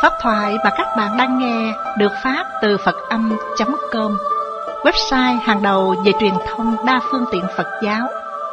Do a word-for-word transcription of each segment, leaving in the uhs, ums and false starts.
Pháp thoại mà các bạn đang nghe được phát từ Phật âm chấm com, website hàng đầu về truyền thông đa phương tiện Phật giáo.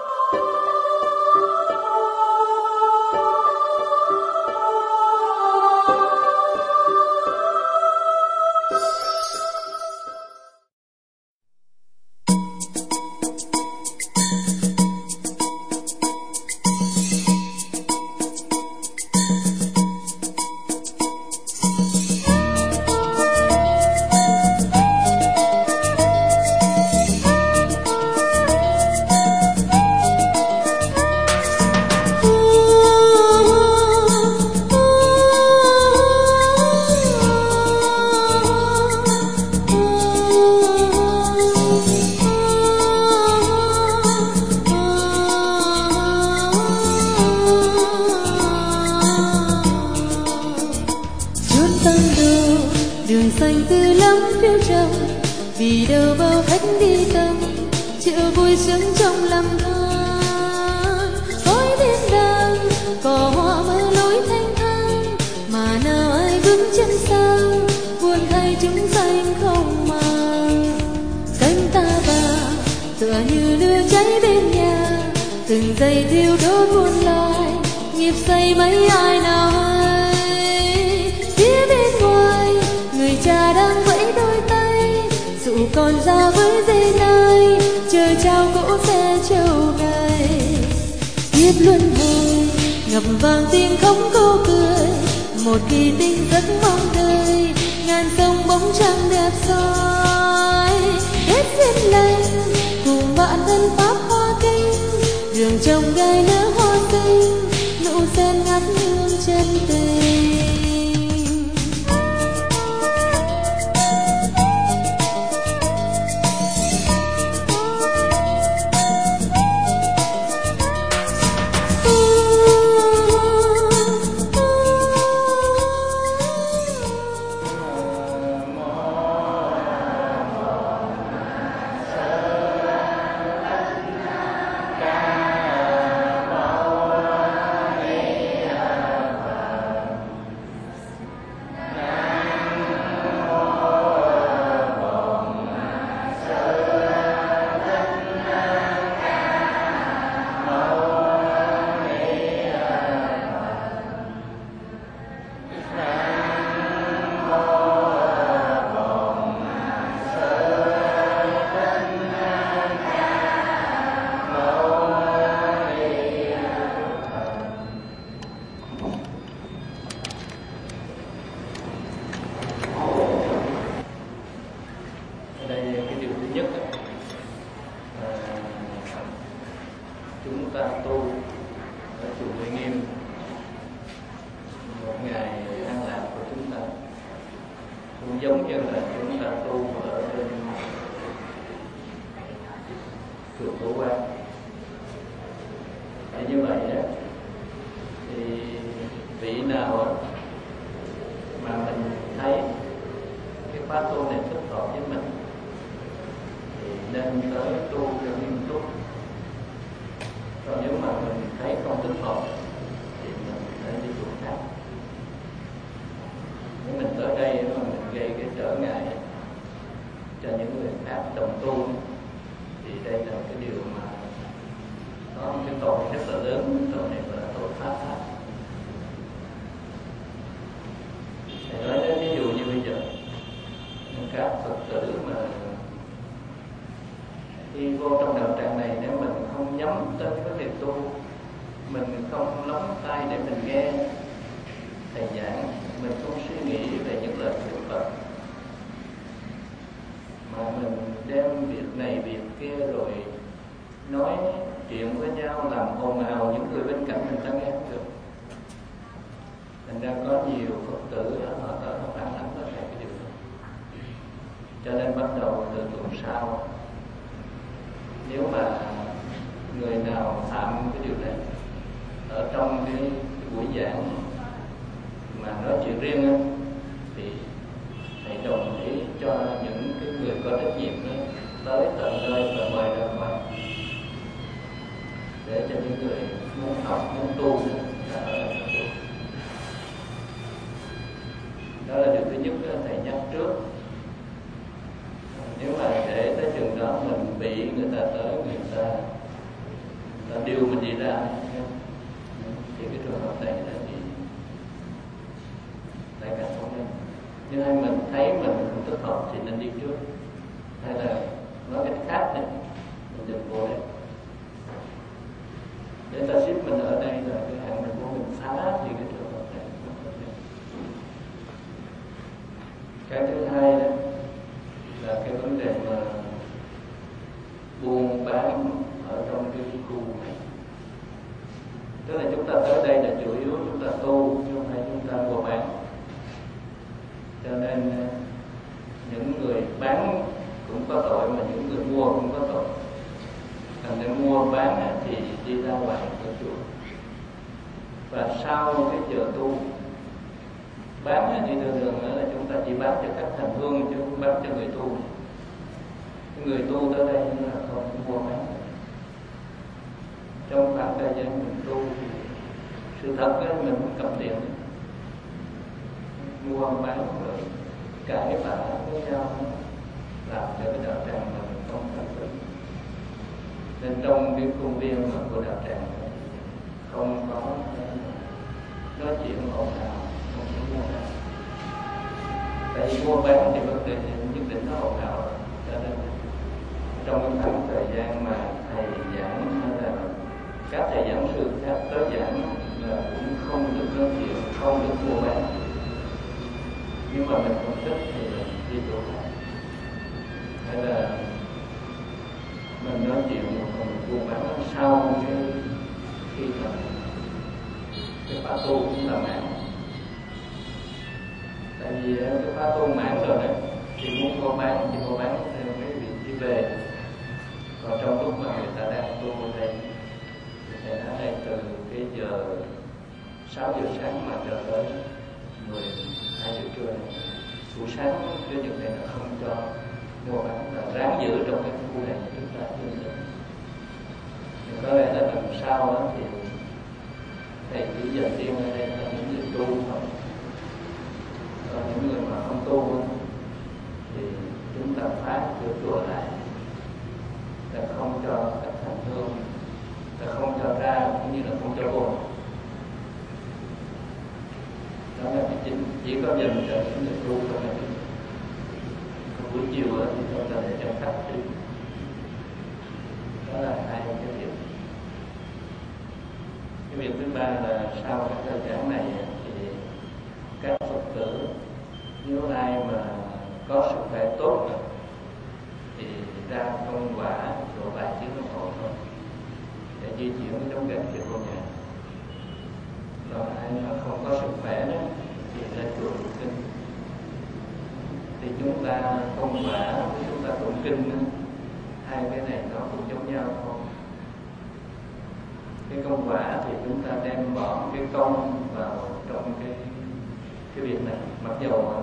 Để cho những người muốn học, muốn tu ra thì cái trường hợp này là thì lại càng không nên. Nhưng hay mình thấy mình không thích hợp thì nên đi trước, hay là nói cách khác này mình đừng vô đây để ta ship mình ở đây là cái hạn mình của mình phá thì cái trường hợp này nó có thể. Cái thứ hai đó là cái vấn đề mà buôn bán ở trong cái khu này. Tức là chúng ta tới đây là chủ yếu chúng ta tu chứ không phải chúng ta mua bán. Cho nên những người bán cũng có tội mà những người mua cũng có tội. Thành ra mua bán thì đi ra ngoài cửa chùa. Và sau cái giờ tu bán thì thường thường là chúng ta chỉ bán cho các hành hương chứ không bán cho người tu. Người tu tới đây là không mua bán. Trong khoảng thời gian mình tu thì sự thật là mình không cầm tiền, mua bán rồi cãi vã với nhau, làm cho cái đạo tràng mà mình không thành vững. Nên trong cái công viên mà của đạo tràng không có nói chuyện ồn ào, không có mua bán. Tại vì mua bán thì vấn đề nhất định nó ồn ào, cho nên trong cái khoảng thời gian mà thầy giảng hay là các thầy giảng sư khác tới giảng là cũng không được nói chuyện, không được mua bán. Nhưng mà mình không thích thì mình đi chỗ khác, hay là mình nói chuyện mà còn mua bán sau cái khi mà cái khóa tu cũng là mạng. Tại vì cái khóa tu mãn rồi đấy thì muốn mua bán thì mua bán theo cái việc đi về. Còn trong lúc mà người ta đang tu ở đây thì thầy nói đây từ cái giờ sáu giờ sáng mà cho tới mười hai giờ trưa này, buổi sáng cái việc này là không cho mua bán, là ráng giữ trong cái khu này chúng ta tương tự. Nhưng có lẽ là lần sau đó thì thầy chỉ dành riêng ở đây là những người tu thôi. Còn những người mà không tu thì chúng ta phá cửa chùa lại, là không cho các hành hương, là không cho ra cũng như là không cho vô. Đó là cái chính, chỉ có dành cho những người tu thôi. Còn buổi chiều thì chúng ta để cho khách đi. Đó là hai cái việc. Cái việc thứ ba là sau cái thời gian này thì các Phật tử nếu ai mà có sức khỏe tốt thì ra công quả độ vài tiếng đồng hồ thôi để di chuyển cái đống gạch cho cô nhà. Còn ai mà không có sức khỏe đó thì ra chùa tụng kinh. Thì chúng ta công quả với chúng ta tụng kinh đó, hai cái này nó cũng giống nhau thôi. Cái công quả thì chúng ta đem bỏ cái công vào trong cái cái việc này, mặc dầu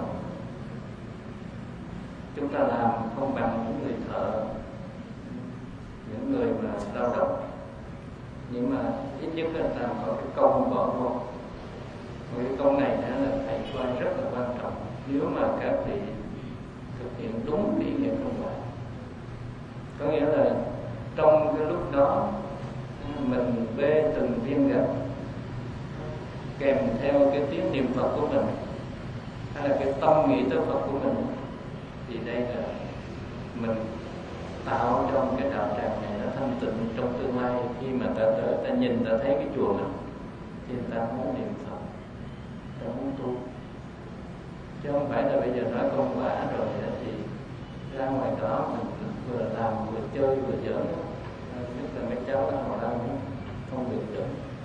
chúng ta làm không bằng những người thợ, những người mà lao động, nhưng mà ít nhất là ta có cái công bỏ vô. Và cái công này đó là thầy coi rất là quan trọng nếu mà các vị thực hiện đúng ý nghĩa công quả. Có nghĩa là trong cái lúc đó mình bê từng viên gạch kèm theo cái tiếng niệm Phật của mình, hay là cái tâm nghĩ tới Phật của mình, thì đây là mình tạo trong cái đạo tràng này nó thanh tịnh. Trong tương lai khi mà ta tới ta nhìn ta thấy cái chùa mình thì ta muốn niệm Phật, ta muốn tu, chứ không phải là bây giờ nói công quả rồi thì ra ngoài đó mình vừa làm vừa chơi vừa giỡn. Nhất là mấy cháu đó họ đang không được giỡn.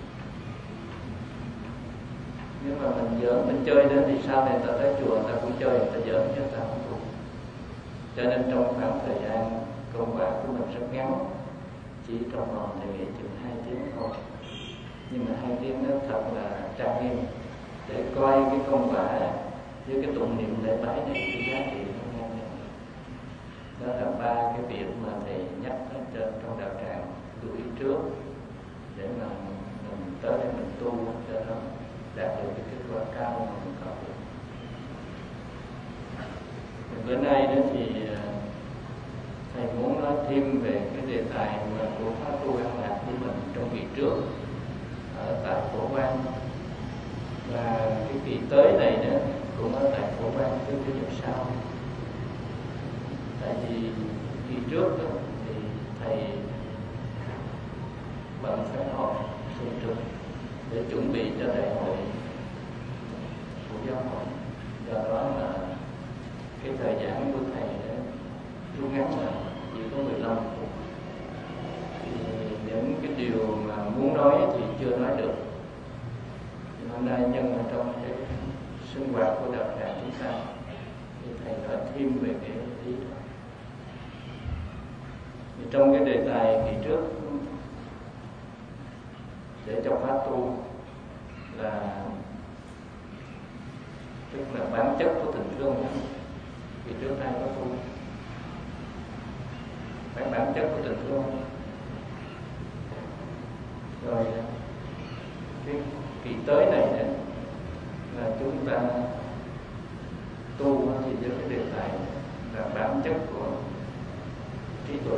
Nếu mà mình giỡn mình chơi đến thì sau này ta tới chùa ta cũng chơi, ta giỡn chứ ta không tu. Cho nên trong khoảng thời gian công quả của mình rất ngắn, chỉ trong vòng thì nghĩ chừng hai tiếng thôi. Nhưng mà hai tiếng đó thật là trang nghiêm để coi cái công quả với cái tụng niệm lễ bái này cái giá trị nó ngang nhau. Đó là ba cái việc mà thầy nhắc ở trên trong đạo tràng lưu ý trước để mà mình tới đây mình tu cho nó đạt được cái kết quả cao mà mình có được. Bữa nay đó thì thầy muốn nói thêm về cái đề tài mà của khóa tu An Lạc đi. mình trong kỳ trước ở tại Phổ Quang, và cái kỳ tới này nữa cũng ở tại Phổ Quang thứ Chủ nhật sau. Tại vì kỳ trước đó, thì thầy vẫn phải họp thường trực để chuẩn bị cho đại hội của giáo hội, do đó mà cái thời gian của thầy đã rút ngắn lại chỉ có mười lăm phút. Thì những cái điều mà muốn nói thì chưa nói được. Thì hôm nay nhân ở trong cái sinh hoạt của đạo tràng chúng ta thì thầy nói thêm về cái ý đó. Thì trong cái đề tài kỳ trước để cho pháp tu là tức là bản chất của tình thương, kỳ trước ai có tu phải bản chất của tình thương. Rồi cái kỳ tới này nữa là chúng ta tu thì với cái đề tài là bản chất của trí tuệ.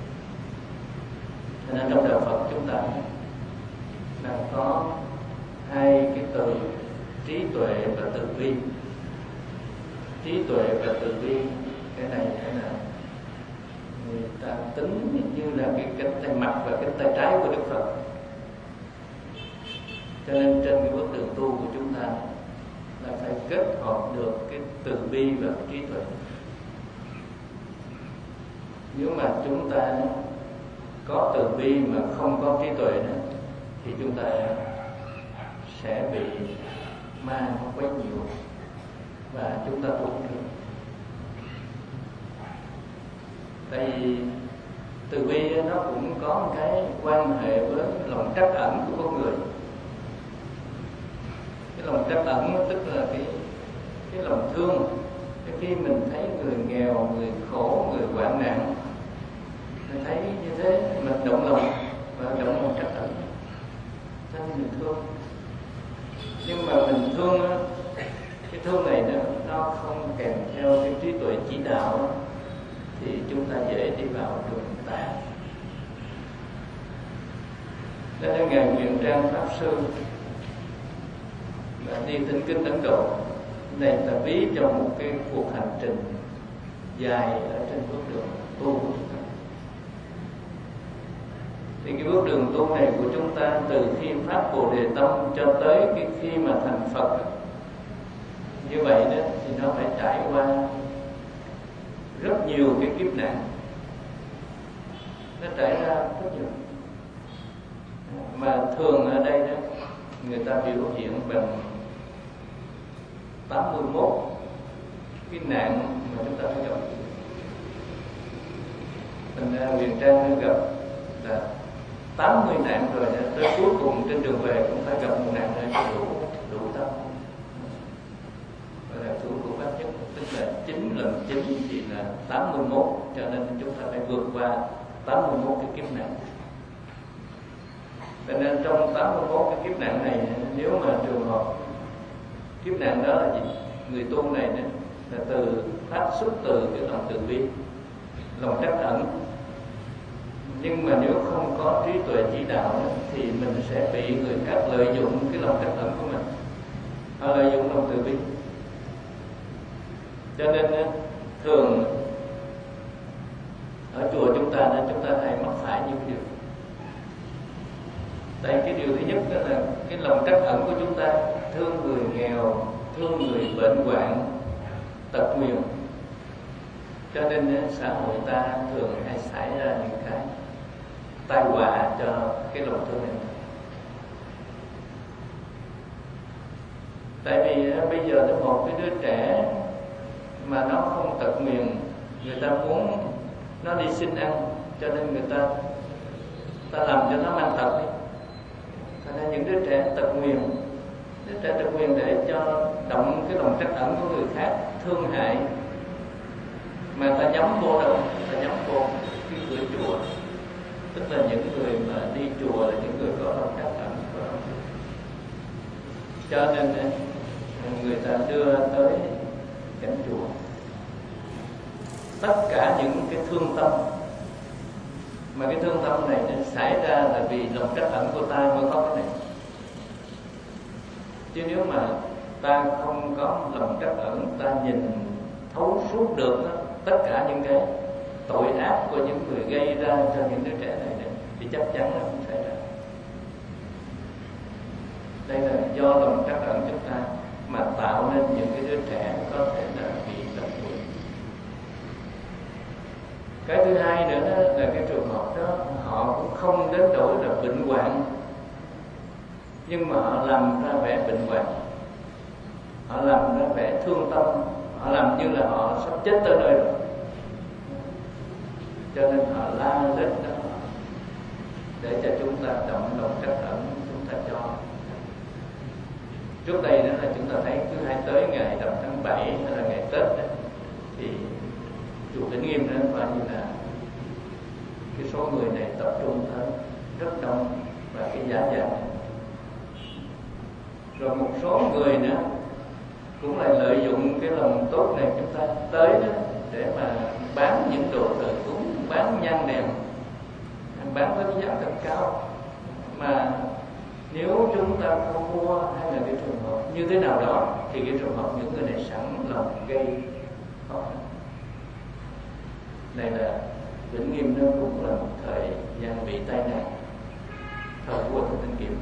Cho nên trong đạo Phật chúng ta là có hai cái từ trí tuệ và từ bi. Trí tuệ và từ bi, cái này là người ta tính như là cái cánh tay mặt và cánh tay trái của Đức Phật. Cho nên trên cái bước đường tu của chúng ta là phải kết hợp được cái từ bi và trí tuệ. Nếu mà chúng ta có từ bi mà không có trí tuệ nữa thì chúng ta sẽ bị ma nó quấy nhiều và chúng ta tu không được. Tại vì từ bi nó cũng có một cái quan hệ với lòng trắc ẩn của con người. Cái lòng trắc ẩn tức là cái cái lòng thương. Cái khi mình thấy người nghèo, người khổ, người hoạn nạn, mình thấy như thế mình động lòng và động lòng trắc ẩn, cho nên mình thương. Nhưng mà mình thương cái thương này nó nó không kèm theo cái trí tuệ chỉ đạo thì chúng ta dễ đi vào đường tà. Cho nên ngài Nguyện Trang Pháp Sư là đi Thỉnh Kinh Ấn Độ này là ví cho một cái cuộc hành trình dài ở trên bước đường tu của chúng ta. Thì cái bước đường tu này của chúng ta từ khi phát Bồ Đề Tâm cho tới cái khi mà thành Phật, như vậy đó thì nó phải trải qua rất nhiều cái kiếp nạn. Nó trải ra rất nhiều. Mà thường ở đây đó người ta biểu hiện bằng tám mươi mốt cái nạn mà chúng ta phải gặp. Thành ra Huyền Trang gặp là tám mươi nạn rồi, tới cuối cùng trên đường về cũng phải gặp một nạn này cho đủ đủ tâm. Và là thủ của pháp nhất, tức là chín lần chín thì là tám mươi mốt, cho nên chúng ta phải vượt qua tám mươi mốt cái kiếp nạn. Cho nên trong tám mươi mốt cái kiếp nạn này, nếu mà trường hợp kiếp nạn đó là gì? Người tu này là từ phát xuất từ cái lòng từ bi, lòng trắc ẩn. Nhưng mà nếu không có trí tuệ chỉ đạo đó, thì mình sẽ bị người khác lợi dụng cái lòng trắc ẩn của mình, họ lợi dụng lòng từ bi. Cho nên thường ở chùa chúng ta chúng ta hay mắc phải những điều. Tại cái điều thứ nhất đó là cái lòng trắc ẩn của chúng ta thương người nghèo, thương người bệnh hoạn, tật nguyền. Cho nên xã hội ta thường hay xảy ra những cái tai họa cho cái lòng thương này. Tại vì bây giờ nó một cái đứa trẻ mà nó không tật nguyền, người ta muốn nó đi xin ăn, cho nên người ta ta làm cho nó mang tật đi. Thành ra những đứa trẻ tật nguyền, đứa trẻ tật nguyền để cho động cái lòng trắc ẩn của người khác, thương hại, mà ta nhắm vô đâu, ta nhắm vô cái cửa chùa. Tức là những người mà đi chùa là những người có lòng trắc ẩn. Cho nên người ta đưa tới cảnh chùa tất cả những cái thương tâm, Mà cái thương tâm này nó xảy ra là vì lòng trắc ẩn của ta mới có cái này. Chứ nếu mà ta không có lòng trắc ẩn, ta nhìn thấu suốt được đó, tất cả những cái tội ác của những người gây ra cho những đứa trẻ này, này thì chắc chắn là không xảy ra. Đây là do lòng trắc ẩn chúng ta mà tạo nên những cái đứa trẻ có thể là bị lầm lũi. Cái thứ hai nữa đó là cái trường hợp đó họ cũng không đến nỗi là bệnh hoạn, nhưng mà họ làm ra vẻ bệnh hoạn, họ làm ra vẻ thương tâm, họ làm như là họ sắp chết tới nơi rồi, cho nên họ la lết đó để cho chúng ta động lòng trắc ẩn, chúng ta cho. Trước đây đó là chúng ta thấy cứ hay tới ngày rằm tháng bảy hay là ngày Tết đó, thì chùa Vĩnh Nghiêm đó coi như là cái số người này tập trung tới rất đông và cái giá dạng. Rồi một số người nữa cũng lại lợi dụng cái lòng tốt này chúng ta tới đó để mà bán những đồ thờ cúng, bán nhang đèn, bán với cái giá thật cao. Mà nếu chúng ta không mua hay là cái trường hợp như thế nào đó thì cái trường hợp những người này sẵn lòng gây khó khăn. Này là Vĩnh Nghiêm nó cũng là một thời gian bị tai nạn, thời của Thượng Tinh Kiểm.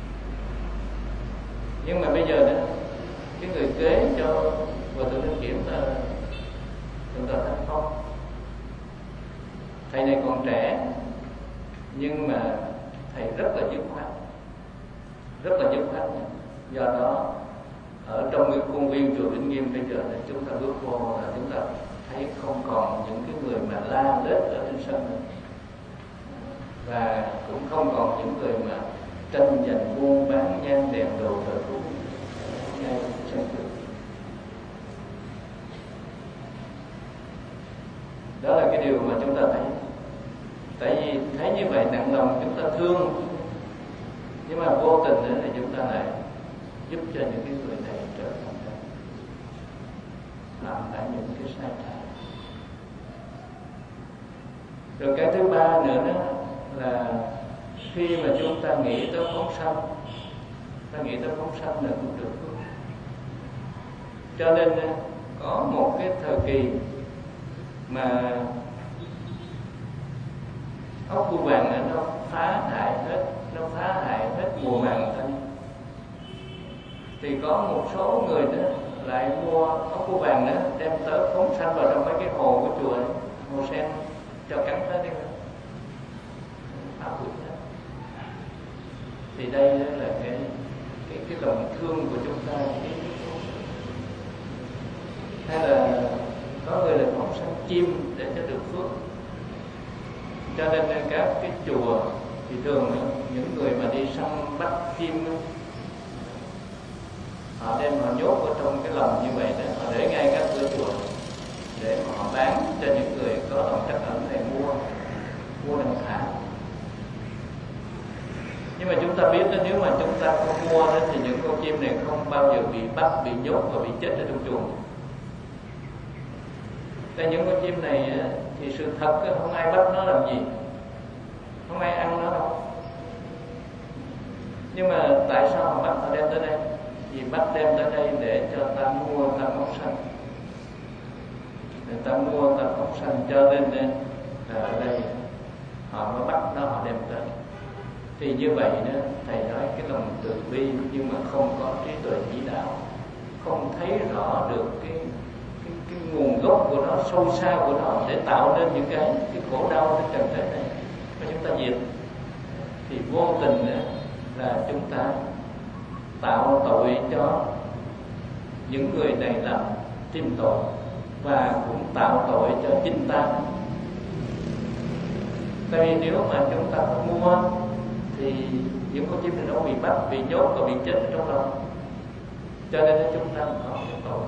Nhưng mà bây giờ đó, cái người kế cho Hòa Thượng Tinh Kiểm là Thượng tọa Thanh Phong. Thầy này còn trẻ nhưng mà thầy rất là dứt khoát, rất là dứt khoát. Do đó ở trong cái khuôn viên chùa Vĩnh Nghiêm bây giờ là chúng ta bước vô là chúng ta thấy không còn những cái người mà la lết ở trên sân nữa, và cũng không còn những người mà tranh giành buôn bán nhang đèn đồ thờ cúng ngay sân thượng. Đó là cái điều mà chúng ta thấy. Tại vì thấy như vậy nặng lòng chúng ta thương, nhưng mà vô tình nữa thì chúng ta lại giúp cho những cái người này trở thành làm lại những cái sai trái. Rồi cái thứ ba nữa đó là khi mà chúng ta nghĩ tới phóng sanh, ta nghĩ tới phóng sanh là cũng được. Cho nên có một cái thời kỳ mà ốc bươu vàng nó phá hại hết, nó phá hại hết mùa màng xanh. Thì có một số người đó lại mua ốc bươu vàng đó đem tới phóng sanh vào trong mấy cái hồ của chùa, hồ sen cho cắn hết đi, phá hủy hết. Thì đây là cái cái cái lòng thương của chúng ta. Hay là có người là phóng sanh chim để cho được phước. Cho nên các cái chùa thì thường những người mà đi săn bắt chim họ đem họ nhốt ở trong cái lồng như vậy đó, họ để ngay các cửa chùa để mà họ bán cho những người có lòng trắc ẩn này mua mua đằng thả. Nhưng mà chúng ta biết đó, nếu mà chúng ta không mua đó, thì những con chim này không bao giờ bị bắt, bị nhốt và bị chết ở trong chuồng. Tại những con chim này thì sự thật không ai bắt nó làm gì, không ai ăn nó đâu. Nhưng mà tại sao họ bắt họ đem tới đây? Vì bắt đem tới đây để cho ta mua, ta phóng sanh, để ta mua, ta phóng sanh, cho nên là ở đây họ mới bắt nó, họ đem tới. Thì như vậy đó, thầy nói cái lòng từ bi nhưng mà không có trí tuệ chỉ đạo, không thấy rõ được cái cái, cái nguồn gốc của nó, sâu xa của nó để tạo nên những cái cái khổ đau trên trần thế này mà chúng ta diệt, thì vô tình đó là chúng ta tạo tội cho những người này làm thêm tội, và cũng tạo tội cho chính ta. Tại vì nếu mà chúng ta không mua thì những con chim này nó bị bắt, bị nhốt và bị chết ở trong lòng. Cho nên chúng ta có cái tội.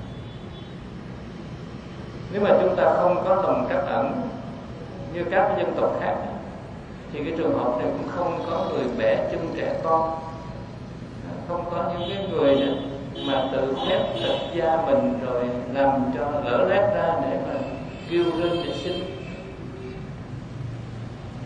Nếu mà chúng ta không có lòng trắc ẩn như các dân tộc khác thì cái trường hợp này cũng không có người bẻ chân trẻ con, không có những cái người mà tự phép thật da mình rồi làm cho lỡ lét ra để mà kêu lên để xin.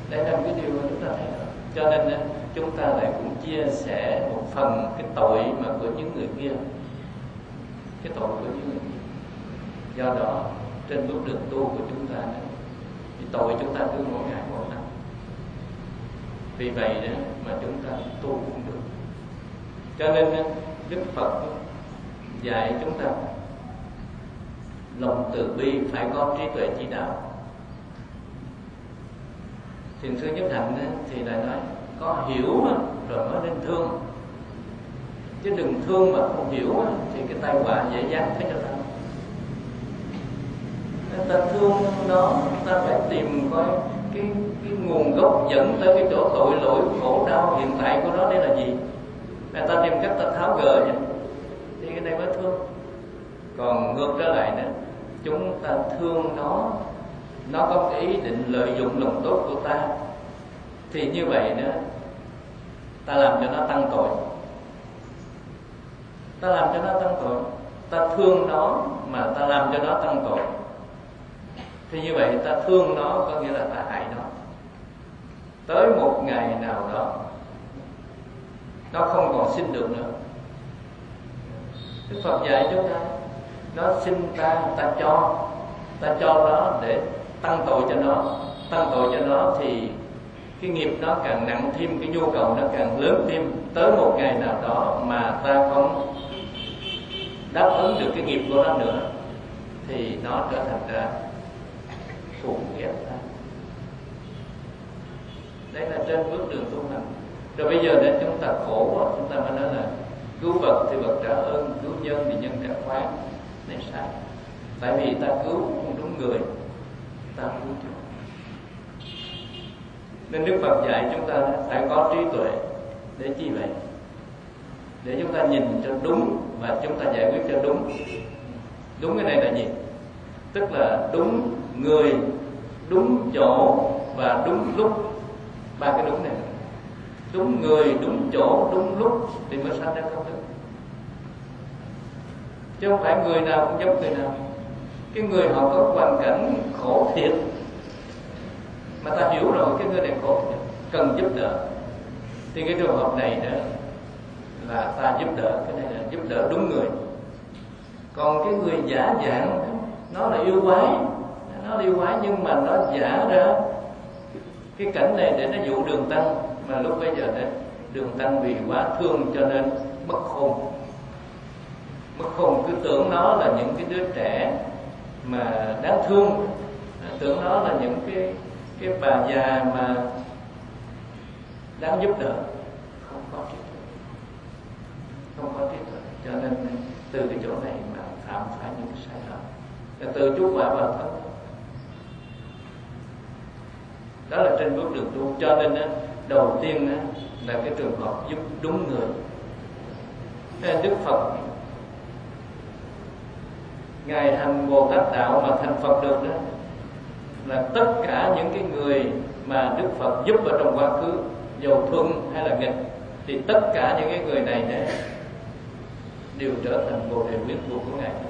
Đây là cái điều mà chúng ta thấy đó. Cho nên chúng ta lại cũng chia sẻ một phần cái tội mà của những người kia, cái tội của những người kia. Do đó trên bước đường tu của chúng ta này, thì tội chúng ta cứ mỗi ngày mỗi năm. Vì vậy đó mà chúng ta tu cũng được. Cho nên Đức Phật dạy chúng ta lòng từ bi phải có trí tuệ chỉ đạo. Thiền sư Nhất Hạnh thì lại nói có hiểu rồi mới nên thương, chứ đừng thương mà không hiểu thì cái tai họa dễ dàng thấy cho ta. Ta thương nó, ta phải tìm coi cái cái nguồn gốc dẫn tới cái chỗ tội lỗi khổ đau hiện tại của nó đây là gì. Là ta tìm cách ta tháo gỡ chứ, thì cái này mới thương. Còn ngược trở lại nữa, chúng ta thương nó, nó có cái ý định lợi dụng lòng tốt của ta, thì như vậy nữa ta làm cho nó tăng tội. Ta làm cho nó tăng tội. Ta thương nó mà ta làm cho nó tăng tội, thì như vậy ta thương nó có nghĩa là ta hại nó. Tới một ngày nào đó nó không còn sinh được nữa. Đức Phật dạy chúng ta, nó sinh ta, ta cho, ta cho nó để tăng tội cho nó. Tăng tội cho nó thì cái nghiệp nó càng nặng thêm, cái nhu cầu nó càng lớn thêm. Tới một ngày nào đó mà ta không đáp ứng được cái nghiệp của nó nữa, thì nó trở thành ra thù ghét ta. Đấy là trên bước đường tu hành. Rồi bây giờ đến chúng ta khổ quá, chúng ta mới nói là cứu vật thì vật trả ơn, cứu nhân thì nhân trả khoán. Này sai. Tại vì ta cứu không đúng người, ta cứu chúng. Nên Đức Phật dạy chúng ta phải có trí tuệ. Để chi vậy? Để chúng ta nhìn cho đúng và chúng ta giải quyết cho đúng. Đúng cái này là gì? Tức là đúng người, đúng chỗ và đúng lúc. Ba cái đúng này. Đúng người, đúng chỗ, đúng lúc thì mới sanh ra công đức. Chứ không phải người nào cũng giống người nào. Cái người họ có hoàn cảnh khổ thiệt, mà ta hiểu rồi cái người này khổ thiệt, cần giúp đỡ, thì cái trường hợp này đó là ta giúp đỡ. Cái này là giúp đỡ đúng người. Còn cái người giả dạng, nó là yêu quái, nó là yêu quái nhưng mà nó giả ra cái cảnh này để nó dụ Đường Tăng. Mà lúc bây giờ đó Đường Tăng vì quá thương cho nên mất khôn. Mất khôn, cứ tưởng nó là những cái đứa trẻ mà đáng thương, tưởng nó là những cái cái bà già mà đáng giúp đỡ. Không có trí tuệ, không có trí tuệ. Cho nên từ cái chỗ này mà phạm phải những cái sai lầm, là từ chuốc quả vào thân. Đó là trên bước đường tu. Cho nên đầu tiên là cái trường hợp giúp đúng người. Nên Đức Phật Ngài thành Bồ Tát Đạo mà thành Phật được đó, là tất cả những cái người mà Đức Phật giúp ở trong quá khứ, dầu thuận hay là nghịch, thì tất cả những cái người này đó đều trở thành Bồ Đề Quyến thuộc của Ngài.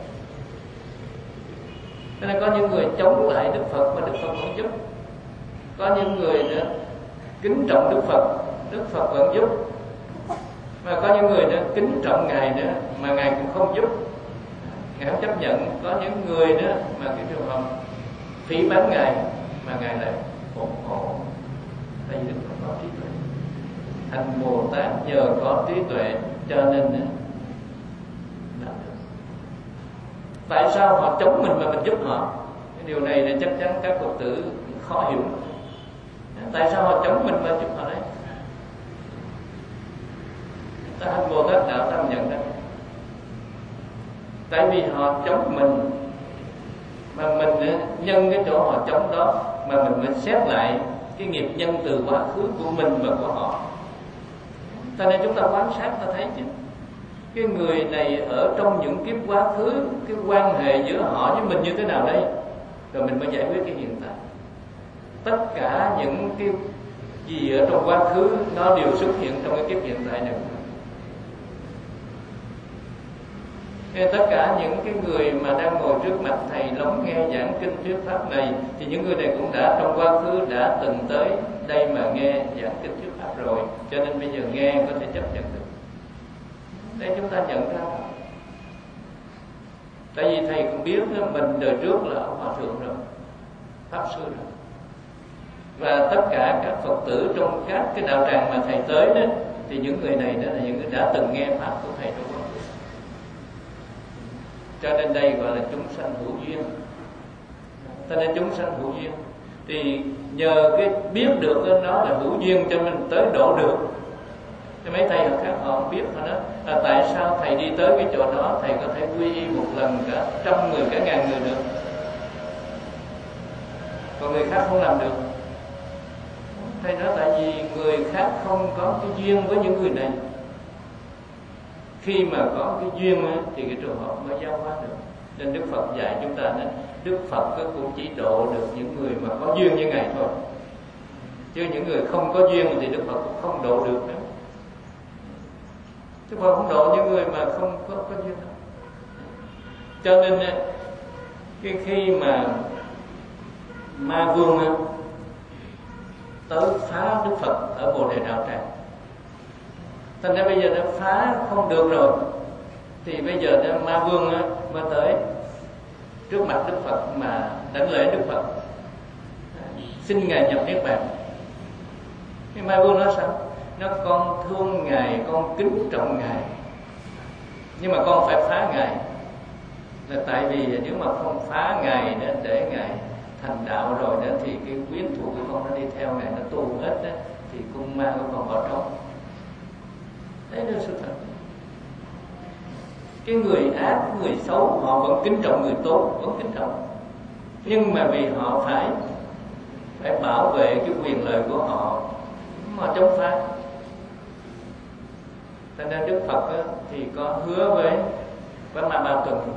Nên là có những người chống lại Đức Phật mà Đức Phật vẫn giúp. Có những người nữa kính trọng Đức Phật, Đức Phật vẫn giúp. Mà có những người nữa kính trọng Ngài nữa mà Ngài cũng không giúp, Ngài không chấp nhận. Có những người nữa mà cái trường hợp phỉ báng Ngài mà Ngài lại ủng hộ. Tại vì Đức Phật có trí tuệ. Thành Bồ Tát nhờ có trí tuệ cho nên làm được. Tại sao họ chống mình mà mình giúp họ? Cái điều này là chắc chắn các Phật tử khó hiểu. Tại sao họ chống mình mà giúp họ đấy? Ta thành Bồ Tát Đạo ta nhận ra. Tại vì họ chống mình, mà mình nhân cái chỗ họ chống đó mà mình mới xét lại cái nghiệp nhân từ quá khứ của mình và của họ. Cho nên chúng ta quan sát ta thấy chứ, cái người này ở trong những kiếp quá khứ, cái quan hệ giữa họ với mình như thế nào đây, rồi mình mới giải quyết cái hiện tại. Tất cả những cái gì ở trong quá khứ nó đều xuất hiện trong cái kiếp hiện tại này. Nên tất cả những cái người mà đang ngồi trước mặt thầy lắng nghe giảng kinh thuyết pháp này, thì những người này cũng đã trong quá khứ đã từng tới đây mà nghe giảng kinh thuyết pháp rồi, cho nên bây giờ nghe có thể chấp nhận được. Đây chúng ta nhận ra, tại vì thầy cũng biết mình đời trước là ông hòa thượng rồi, pháp sư rồi, và tất cả các Phật tử trong các cái đạo tràng mà thầy tới đó, thì những người này đó là những người đã từng nghe pháp của thầy trong quá khứ. Cho nên đây gọi là chúng sanh hữu duyên. Cho nên chúng sanh hữu duyên thì nhờ cái biết được nó là hữu duyên cho mình tới độ được. Thì mấy thầy khác họ không biết họ nói là tại sao thầy đi tới cái chỗ đó thầy có thể quy y một lần cả trăm người, cả ngàn người được, còn người khác không làm được. Thầy nói tại vì người khác không có cái duyên với những người này. Khi mà có cái duyên thì cái trường hợp mới giáo hóa được. Nên Đức Phật dạy chúng ta nên Đức Phật cũng chỉ độ được những người mà có duyên như Ngài thôi, chứ những người không có duyên thì Đức Phật cũng không độ được nữa. Đức Phật không độ những người mà không có, có duyên đâu. Cho nên cái khi mà Ma Vương tới phá Đức Phật ở Bồ Đề Đạo Tràng, thành ra bây giờ nó phá không được rồi, thì bây giờ đó Ma Vương mới tới trước mặt Đức Phật mà đảnh lễ Đức Phật, xin Ngài nhập Niết Bàn. Cái Ma Vương nói sao? Nó con thương Ngài, con kính trọng Ngài, nhưng mà con phải phá Ngài. Là tại vì nếu mà không phá Ngài để, để Ngài thành đạo rồi đó, thì cái quyến thuộc của con nó đi theo Ngài, nó tu hết đó, thì cung ma của con bỏ trống. Đấy là sự thật. Cái người ác, người xấu họ vẫn kính trọng người tốt, vẫn kính trọng, nhưng mà vì họ phải phải bảo vệ cái quyền lợi của họ mà chống phá. Cho nên Đức Phật á, thì có hứa với với Ma Ba Tuần,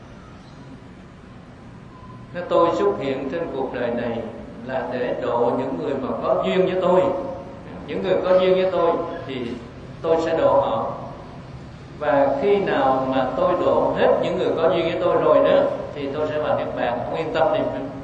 nếu tôi xuất hiện trên cuộc đời này là để độ những người mà có duyên với tôi. Những người có duyên với tôi thì tôi sẽ độ họ. Và khi nào mà tôi độ hết những người có duyên với tôi rồi đó, thì tôi sẽ vào Niết Bàn, không yên tâm đi.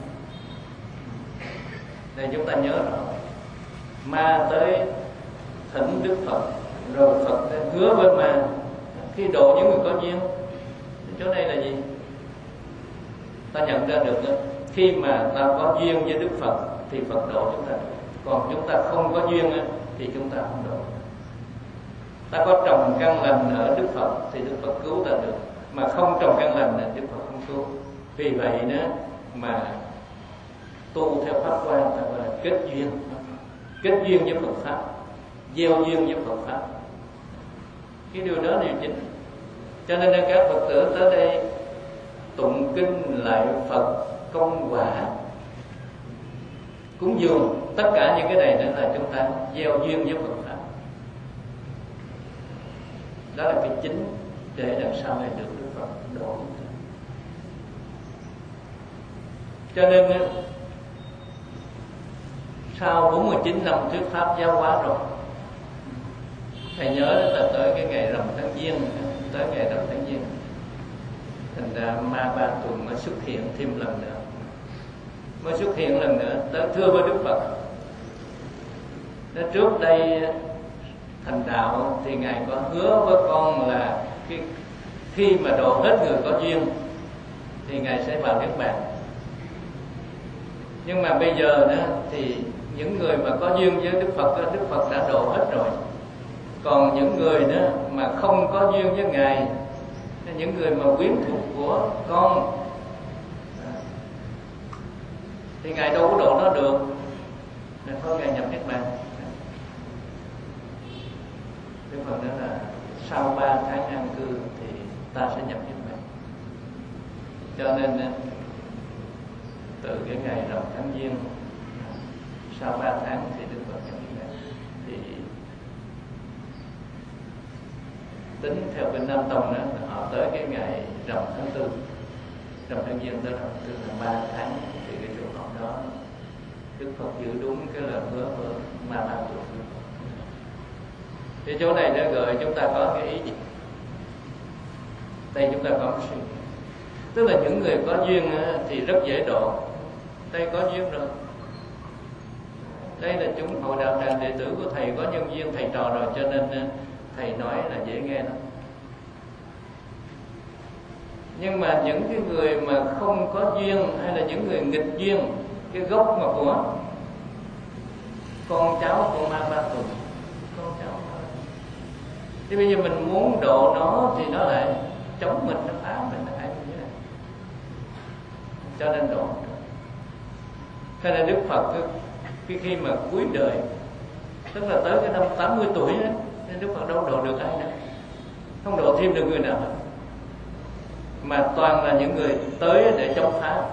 Để chúng ta nhớ rõ, Ma tới thỉnh Đức Phật, rồi Phật hứa với Ma khi độ những người có duyên. Chỗ này là gì? Ta nhận ra được đó, khi mà ta có duyên với Đức Phật thì Phật độ chúng ta, còn chúng ta không có duyên thì chúng ta không độ. Ta có trồng căn lành ở Đức Phật thì Đức Phật cứu ta được, mà không trồng căn lành thì Đức Phật không cứu. Vì vậy đó mà tu theo pháp quan ta gọi là kết duyên, kết duyên với Phật pháp, gieo duyên với Phật pháp. Cái điều đó là điều chính. Cho nên các Phật tử tới đây tụng kinh lại Phật, công quả, cúng dường, tất cả những cái này nữa là chúng ta gieo duyên với Phật pháp. Đó là cái chính để đằng sau này được Đức Phật độ chúng ta. Cho nên sau bốn mươi chín năm thuyết pháp giáo hóa rồi, thầy nhớ là tới cái ngày rằm tháng Giêng, tới ngày rằm tháng Giêng, thành ra Ma Ba Tuần mới xuất hiện thêm lần nữa, mới xuất hiện lần nữa tới thưa với Đức Phật. Nói trước đây thành đạo thì Ngài có hứa với con là khi, khi mà độ hết người có duyên thì Ngài sẽ vào Niết Bàn. Nhưng mà bây giờ đó thì những người mà có duyên với Đức Phật, Đức Phật đã độ hết rồi. Còn những người đó mà không có duyên với Ngài, những người mà quyến thuộc của con, thì Ngài đâu có độ nó được, nên thôi Ngài nhập Niết Bàn. Đức Phật nói là sau ba tháng an cư thì ta sẽ nhập Niết Bàn. Cho nên từ cái ngày rằm tháng Giêng, sau ba tháng thì Đức Phật nhập Niết Bàn. Thì tính theo bên Nam Tông đó, họ tới cái ngày rằm tháng Tư, rằm tháng Giêng tới rằm tháng Tư là ba tháng, thì cái trường hợp đó Đức Phật giữ đúng cái lời hứa của Ma Ba Tuần. Thì chỗ này nó gợi chúng ta có cái ý gì? Đây chúng ta có một suy nghĩ. Tức là những người có duyên thì rất dễ độ. Đây có duyên rồi. Đây là chúng hội đạo tràng đệ tử của thầy có nhân duyên thầy trò rồi, cho nên thầy nói là dễ nghe lắm. Nhưng mà những cái người mà không có duyên hay là những người nghịch duyên, cái gốc mà của con cháu của Ma Ba Tuần, con cháu thì bây giờ mình muốn độ nó thì nó lại chống mình, nó phá mình, nó như thế này, cho nên độ. Thế nên Đức Phật cái khi mà cuối đời, tức là tới cái năm tám mươi tuổi ấy, nên Đức Phật đâu độ được ai đâu, không độ thêm được người nào hết, mà toàn là những người tới để chống phá,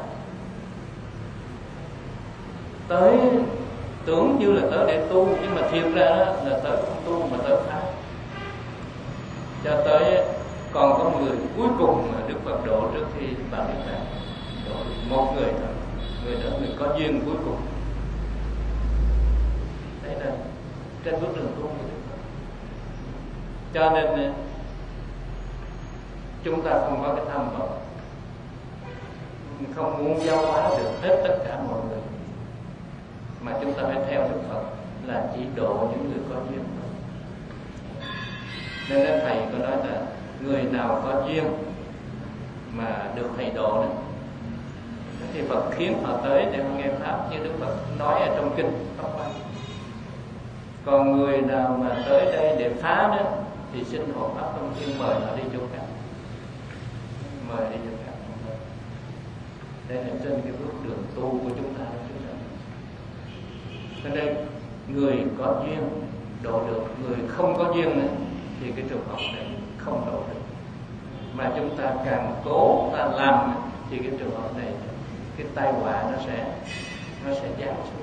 tới tưởng như là tới để tu, nhưng mà thiệt ra đó là tới không tu mà tới phá. Cho tới còn có người cuối cùng mà Đức Phật độ trước khi vào niết bàn, độ một người thôi, người đó người có duyên cuối cùng. Đấy là trên bước đường tu của Đức Phật. Cho nên chúng ta không có cái tham vọng, không muốn giáo hóa được hết tất cả mọi người, mà chúng ta phải theo Đức Phật là chỉ độ những người có duyên thôi. Nên các thầy có nói là người nào có duyên mà được thầy độ đó, thì Phật khiến họ tới để họ nghe pháp như Đức Phật nói ở trong kinh Pháp Hoa. Còn người nào mà tới đây để phá đó thì xin hộ pháp Tông Thiên mời họ đi chỗ khác, mời đi chỗ khác. Đây là trên cái bước đường tu của chúng ta. Cho nên người có duyên độ được, người không có duyên nữa thì cái trường hợp này không độ được. Mà chúng ta càng cố ta làm thì cái trường hợp này, cái tai họa nó sẽ nó sẽ giáng xuống.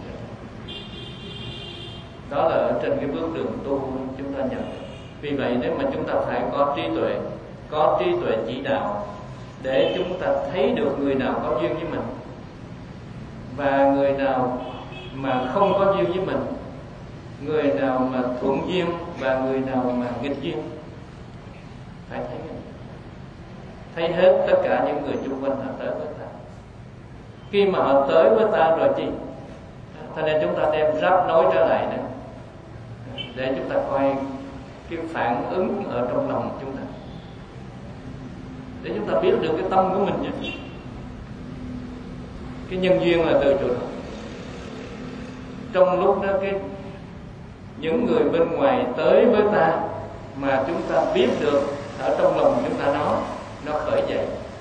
Đó là ở trên cái bước đường tu chúng ta nhận. Vì vậy nếu mà chúng ta phải có trí tuệ, có trí tuệ chỉ đạo để chúng ta thấy được người nào có duyên với mình và người nào mà không có duyên với mình, người nào mà thuận duyên và người nào mà nghịch duyên, phải thấy thấy hết tất cả những người xung quanh họ tới với ta. Khi mà họ tới với ta rồi chi, cho nên chúng ta đem ráp nối trở lại nữa để chúng ta coi cái phản ứng ở trong lòng chúng ta, để chúng ta biết được cái tâm của mình chứ. Cái nhân duyên là từ chỗ đó. Trong lúc đó cái những người bên ngoài tới với ta mà chúng ta biết được ở trong lòng chúng ta nó nó khởi dậy,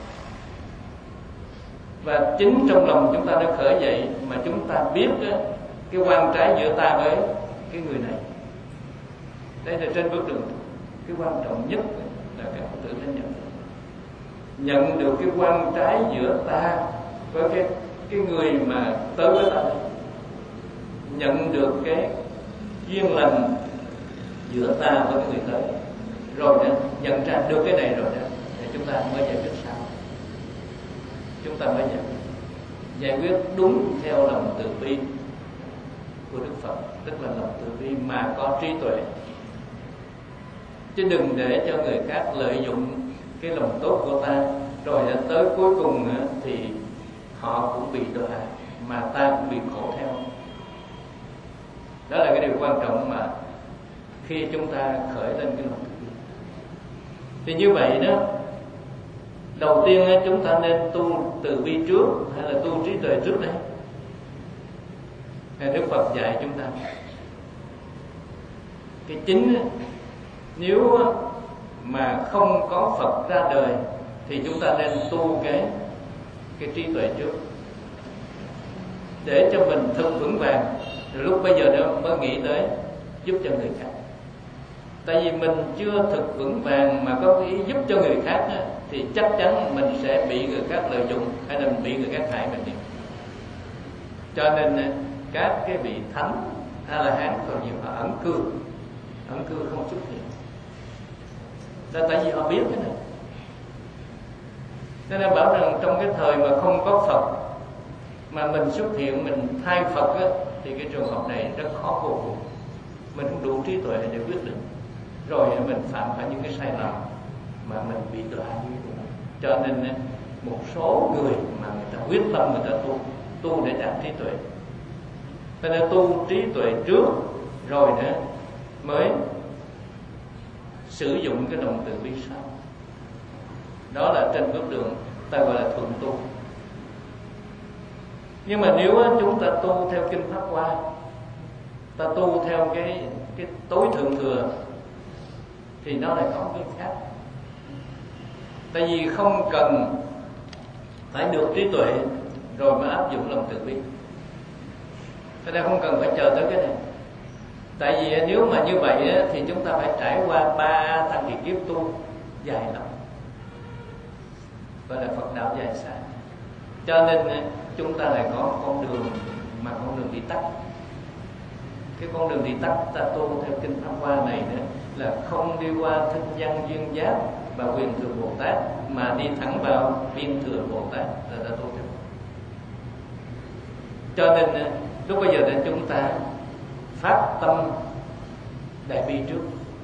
và chính trong lòng chúng ta nó khởi dậy mà chúng ta biết cái quan trái giữa ta với cái người này. Đây là trên bước đường, cái quan trọng nhất là cái tự thân nhận nhận được cái quan trái giữa ta với cái cái người mà tới với ta, nhận được cái duyên lành giữa ta với cái người tới, rồi đó nhận ra được cái này rồi đó thì chúng ta mới giải quyết sao, chúng ta mới giải quyết giải quyết đúng theo lòng từ bi của Đức Phật, tức là lòng từ bi mà có trí tuệ, chứ đừng để cho người khác lợi dụng cái lòng tốt của ta, rồi tới cuối cùng thì họ cũng bị đọa mà ta cũng bị khổ theo. Đó là cái điều quan trọng mà khi chúng ta khởi lên cái lòng từ bi. Thì như vậy đó, đầu tiên chúng ta nên tu từ bi trước hay là tu trí tuệ trước đấy? Thì Đức Phật dạy chúng ta cái chính, nếu mà không có Phật ra đời thì chúng ta nên tu cái cái trí tuệ trước, để cho mình thực vững vàng, rồi lúc bây giờ đó mới nghĩ tới giúp cho người khác. Tại vì mình chưa thực vững vàng mà có ý giúp cho người khác á, thì chắc chắn mình sẽ bị người khác lợi dụng hay là mình bị người khác hại mình đi. Cho nên các cái vị thánh hay là hán còn nhiều họ ẩn cư, ẩn cư không xuất hiện. Là tại vì họ biết cái này. Nên là bảo rằng trong cái thời mà không có Phật mà mình xuất hiện, mình thay Phật á, thì cái trường hợp này rất khó vô cùng. Mình không đủ trí tuệ để quyết định, rồi mình phạm phải những cái sai lầm mà mình bị đọa như thế. Cho nên một số người mà người ta quyết tâm người ta tu tu để đạt trí tuệ, cho nên tu trí tuệ trước rồi nữa mới sử dụng cái lòng từ bi sau. Đó là trên bước đường ta gọi là thuận tu. Nhưng mà nếu chúng ta tu theo kinh Pháp Hoa, ta tu theo cái cái tối thượng thừa, thì nó lại có cái khác. Tại vì không cần phải được trí tuệ rồi mới áp dụng lòng từ bi. Cho nên không cần phải chờ tới cái này. Tại vì nếu mà như vậy thì chúng ta phải trải qua ba thăng kỳ kiếp tu dài lắm, gọi là Phật đạo dài xa. Cho nên chúng ta lại có một con đường mà con đường đi tắt. Cái con đường đi tắt ta tu theo kinh Pháp Hoa này nữa là không đi qua Thanh Văn Duyên Giác và Quyền Thừa Bồ Tát, mà đi thẳng vào Viên Thừa Bồ Tát là ta tu theo. Cho nên lúc bây giờ để chúng ta phát tâm đại bi trước.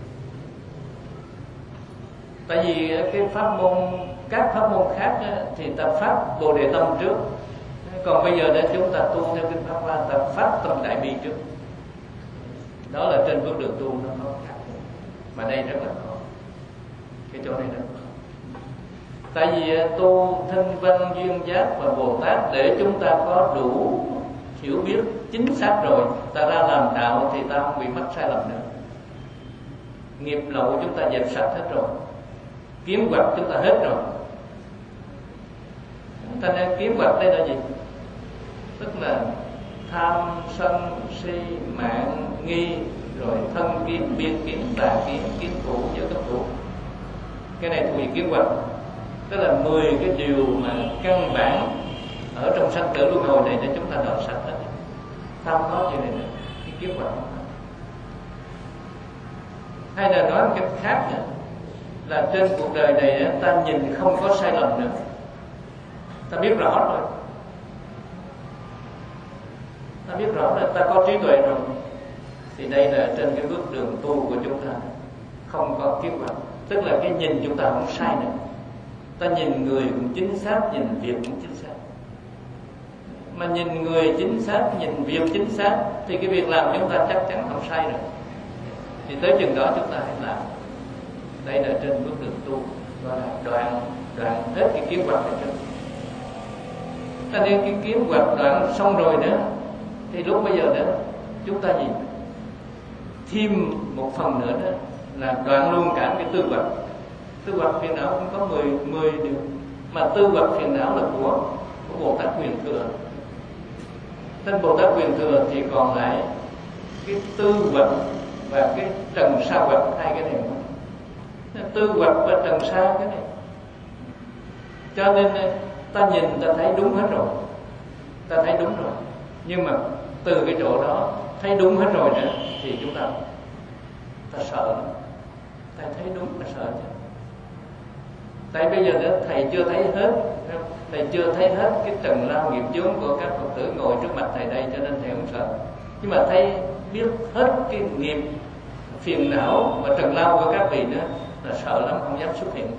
Tại vì cái pháp môn, các pháp môn khác thì ta phát Bồ Đề tâm trước. Còn bây giờ để chúng ta tu theo kinh Pháp Hoa, ta phát tâm đại bi trước. Đó là trên bước đường tu nó có khác. Mà đây rất là khó. Cái chỗ này rất là khó. Tại vì tu Thanh Văn Duyên Giác và Bồ Tát để chúng ta có đủ hiểu biết chính xác rồi, ta ra làm đạo thì ta không bị mắc sai lầm nữa. Nghiệp lậu chúng ta dẹp sạch hết rồi, kiếm quặc chúng ta hết rồi. Ta nên kiếm quặc đây là gì? Tức là tham sân si mạng nghi, rồi thân kiến, biên kiến, tà kiến, kiến thủ, giới cấp thủ. Cái này thuộc về kiếm quặc. Tức là mười cái điều mà căn bản ở trong sanh tử luân hồi này để chúng ta đỡ sạch hết. Không có chuyện này nữa, cái kiếm quặc. Hay là nói một cách khác nữa, là trên cuộc đời này ta nhìn không có sai lầm nữa, ta biết rõ rồi, ta biết rõ là ta có trí tuệ rồi, thì đây là trên cái bước đường tu của chúng ta không có kiếm quặc. Tức là cái nhìn chúng ta không sai nữa, ta nhìn người cũng chính xác, nhìn việc cũng chính xác. Mà nhìn người chính xác, nhìn việc chính xác thì cái việc làm chúng ta chắc chắn không sai rồi. Thì tới chừng đó chúng ta hãy làm. Đây là trên bước đường tu, gọi là đoạn đoạn hết cái kiếm quặc này trước. Cho nên cái kiếm quặc đoạn xong rồi nữa, thì lúc bây giờ nữa chúng ta gì? Thêm một phần nữa đó là đoạn luôn cả cái tư quặc. Tư quặc phiền não cũng có mười mười điều, mà tư quặc phiền não là của của Bồ Tát Quyền Thừa. Nên Bồ Tát Quyền Thừa thì còn lại cái tư quặc và cái trần sa quặc, hai cái này. Tư quặc và trần sa cái này. Cho nên ta nhìn ta thấy đúng hết rồi, ta thấy đúng rồi. Nhưng mà từ cái chỗ đó thấy đúng hết rồi nữa thì chúng ta ta sợ, ta thấy đúng ta sợ chứ. Tại bây giờ nữa thầy chưa thấy hết, thầy chưa thấy hết cái trần lao nghiệp chướng của các Phật tử ngồi trước mặt thầy đây, cho nên thầy không sợ. Nhưng mà thầy biết hết cái nghiệp phiền não và trần lao của các vị nữa là sợ lắm, không dám xuất hiện.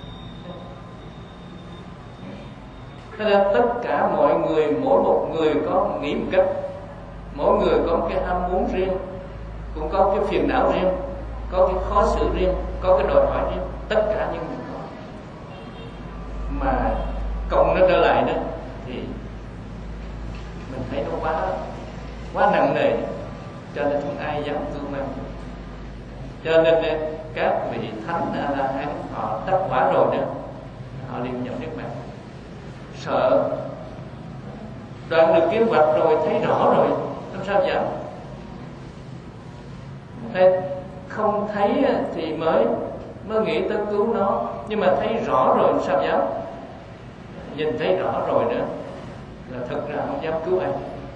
Thế nên tất cả mọi người, mỗi một người có nghĩ một cách, mỗi người có một cái ham muốn riêng, cũng có cái phiền não riêng, có cái khó xử riêng, có cái đòi hỏi riêng, tất cả những người có. Mà cộng nó trở lại đó thì mình thấy nó quá quá nặng nề, cho nên không ai dám cứu mang. Cho nên các vị thánh A La Hán họ đắc quả rồi đó, họ liền nhập niết bàn. Sợ đoạn được kiếm quặc rồi, thấy rõ rồi, làm sao dám? Thấy không thấy thì mới mới nghĩ tới cứu nó, nhưng mà thấy rõ rồi sao dám? Nhìn thấy rõ rồi nữa là thực ra không dám cứu ai.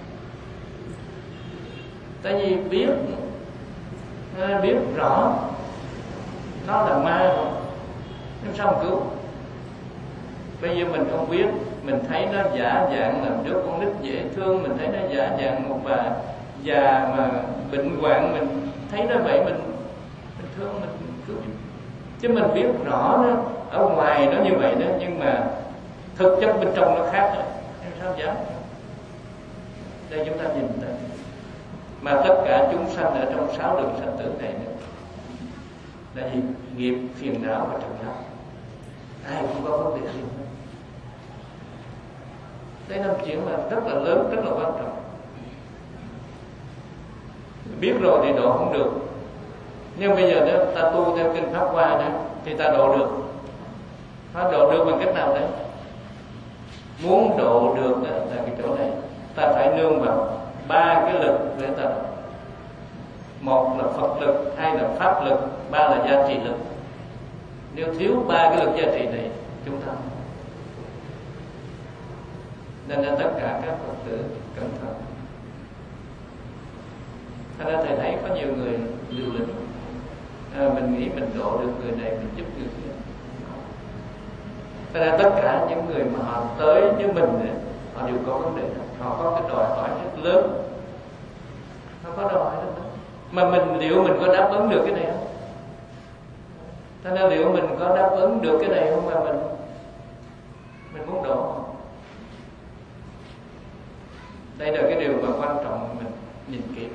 Tại vì biết biết rõ nó là ma rồi, nhưng sao không cứu? Bây giờ mình không biết, mình thấy nó giả dạng làm đứa con nít dễ thương, mình thấy nó giả dạng một bà già mà bệnh hoạn, mình thấy nó vậy mình mình thương, mình cứu. Chứ mình biết rõ đó, ở ngoài nó như vậy đó, nhưng mà thực chất bên trong nó khác rồi. Em sao dám? Đây chúng ta nhìn thấy, mà tất cả chúng sanh ở trong sáu đường sanh tử này nữa là gì? Nghiệp, phiền não và trần não. Ai cũng có vấn đề riêng. Đây là một chuyện là rất là lớn, rất là quan trọng. Biết rồi thì độ không được. Nhưng bây giờ nếu ta tu theo kinh Pháp Hoa đó, thì ta độ được. Ta độ được bằng cách nào đấy? Muốn độ được đó, là cái chỗ này, ta phải nương vào ba cái lực để ta độ. Một là Phật lực, hai là Pháp lực, ba là gia trì lực. Nếu thiếu ba cái lực gia trì này, chúng ta nên là tất cả các Phật tử cẩn thận. Thành ra thầy thấy có nhiều người liều lĩnh, à, mình nghĩ mình độ được người này, mình giúp người kia. Thành ra tất cả những người mà họ tới với mình, họ đều có vấn đề đó. Họ có cái đòi hỏi rất lớn. Họ có đòi hỏi rất lớn. Mà mình liệu mình có đáp ứng được cái này không? Thành ra liệu mình có đáp ứng được cái này không mà mình mình muốn độ? Đây là cái điều mà quan trọng mình nhìn kỹ.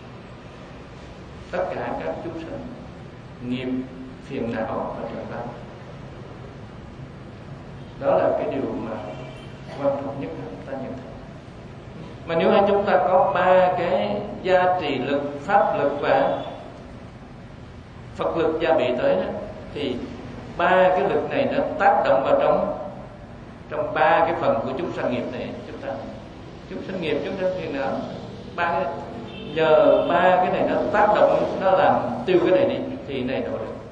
Tất cả các chúng sanh, nghiệp, phiền não và trần tâm, đó là cái điều mà quan trọng nhất ta nhận thấy. Mà nếu hai chúng ta có ba cái gia trì lực, pháp lực và Phật lực gia bị tới đó, thì ba cái lực này nó tác động vào trong trong ba cái phần của chúng sanh nghiệp này. Chúng ta chúng sanh nghiệp, chúng sanh phiền não, ba cái, nhờ ba cái này nó tác động, nó làm tiêu cái này đi thì này độ được.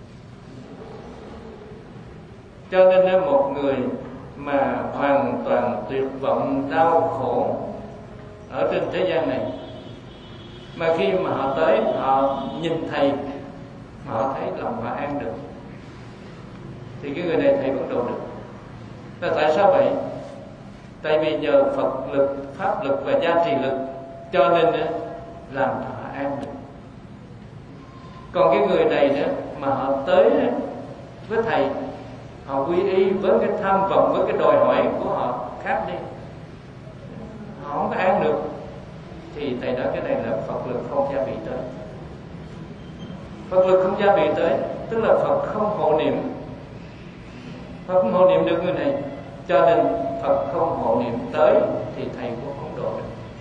Cho nên một người mà hoàn toàn tuyệt vọng, đau khổ ở trên thế gian này, mà khi mà họ tới, họ nhìn thầy, họ thấy lòng họ an được, thì cái người này thầy vẫn độ được. Là tại sao vậy? Tại vì nhờ Phật lực, Pháp lực và gia trì lực, cho nên làm cho họ an được. Còn cái người này đó mà họ tới với thầy, họ quy y với cái tham vọng, với cái đòi hỏi của họ khác đi, họ không có an được, thì thầy nói cái này là Phật lực không gia bị tới. Phật lực không gia bị tới tức là Phật không hộ niệm, Phật không hộ niệm được người này, cho nên Phật không hộ niệm tới thì thầy cũng không độ được.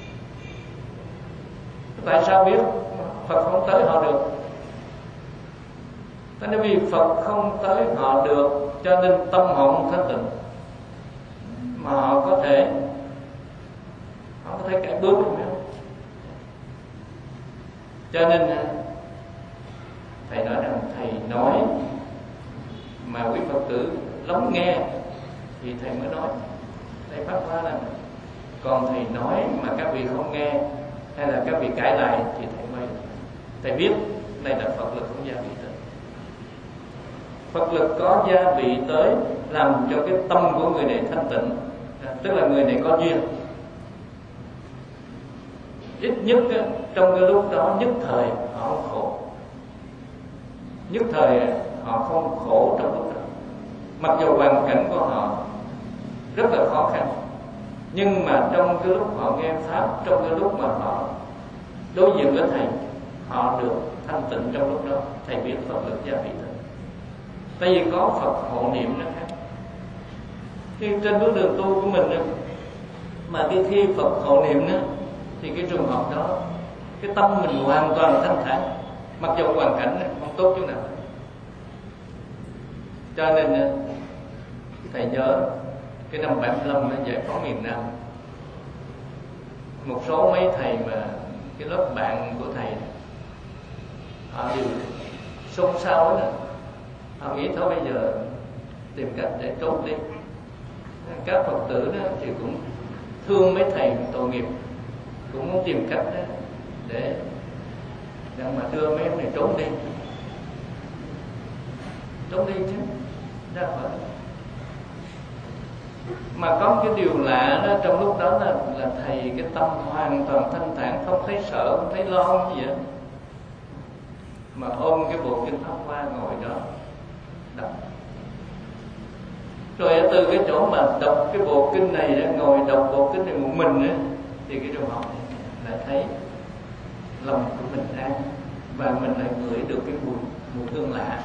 Tại sao biết Phật không tới họ được? Tại vì Phật không tới họ được, cho nên tâm họ không thanh tịnh, mà họ có thể họ có thể cải bước được không? Cho nên thầy nói rằng thầy nói mà quý Phật tử lắng nghe thì thầy mới nói, thầy phát hóa lên. Còn thầy nói mà các vị không nghe hay là các vị cãi lại thì thầy mới thầy biết đây là Phật lực không gia vị tới. Phật lực có gia vị tới làm cho cái tâm của người này thanh tịnh, tức là người này có duyên. Ít nhất trong cái lúc đó nhất thời họ không khổ, nhất thời họ không khổ trong lúc đó. Mặc dù hoàn cảnh của họ rất là khó khăn, nhưng mà trong cái lúc họ nghe Pháp, trong cái lúc mà họ đối diện với thầy, họ được thanh tịnh trong lúc đó. Thầy biết Phật lực gia vị tới. Tại vì có Phật hộ niệm nó khác. Khi trên bước đường tu của mình đó, mà cái khi Phật hộ niệm đó, thì cái trường hợp đó cái tâm mình hoàn toàn thanh thản, mặc dù hoàn cảnh không tốt chỗ nào. Cho nên thầy nhớ cái năm bảy mươi lăm giải phóng miền Nam, một số mấy thầy mà cái lớp bạn của thầy họ đều xôn xao đó, họ nghĩ thôi bây giờ tìm cách để trốn đi. Các Phật tử đó thì cũng thương mấy thầy tội nghiệp, cũng muốn tìm cách đó để để mà đưa mấy em này trốn đi, trốn đi chứ ra khỏi. Mà có cái điều lạ đó, trong lúc đó là, là thầy cái tâm hoàn toàn thanh thản, không thấy sợ, không thấy lo gì vậy, mà ôm cái bộ kinh Pháp Hoa ngồi đó đọc. Rồi từ cái chỗ mà đọc cái bộ kinh này đó, ngồi đọc bộ kinh này một mình đó, thì cái trường học này lại thấy lòng của mình an, và mình lại ngửi được cái mùi mùi hương lạ.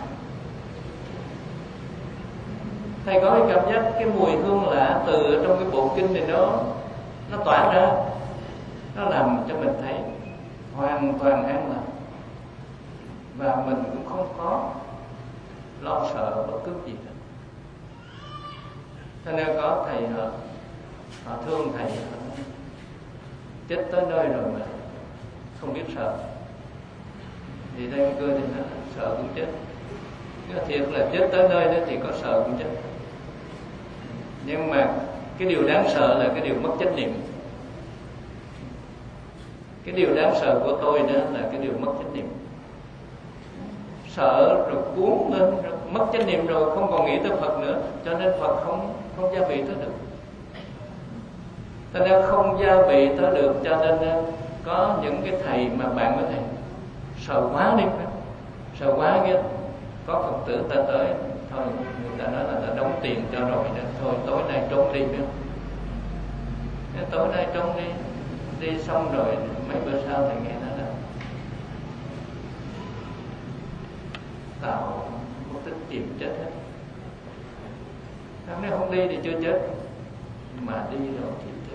Thầy có cái cảm giác cái mùi hương lạ từ trong cái bộ kinh này nó nó tỏa ra, nó làm cho mình thấy hoàn toàn an lành, và mình cũng không có lo sợ bất cứ gì hết. Cho nên có thầy họ, họ thương thầy, họ chết tới nơi rồi mà không biết sợ. Thì đây cơ thì nó sợ cũng chết. Cái thiệt là chết tới nơi đó thì có sợ cũng chết. Nhưng mà cái điều đáng sợ là cái điều mất chánh niệm. Cái điều đáng sợ của tôi đó là cái điều mất chánh niệm. Sợ rồi cuốn lên, rồi mất chánh niệm rồi không còn nghĩ tới Phật nữa, cho nên Phật không không gia vị tới được. Cho nên không gia vị tới được, cho nên có những cái thầy mà bạn có thể sợ quá đi, sợ quá kia. Có Phật tử ta tới, thôi người ta nói là ta đóng tiền cho rồi đó, thôi tối nay trốn đi nữa. Tối nay trốn đi, đi xong rồi mấy bữa sau thầy nghe nói là tạo một tích chìm chết hết. Nếu không đi thì chưa chết, mà đi rồi thì chết.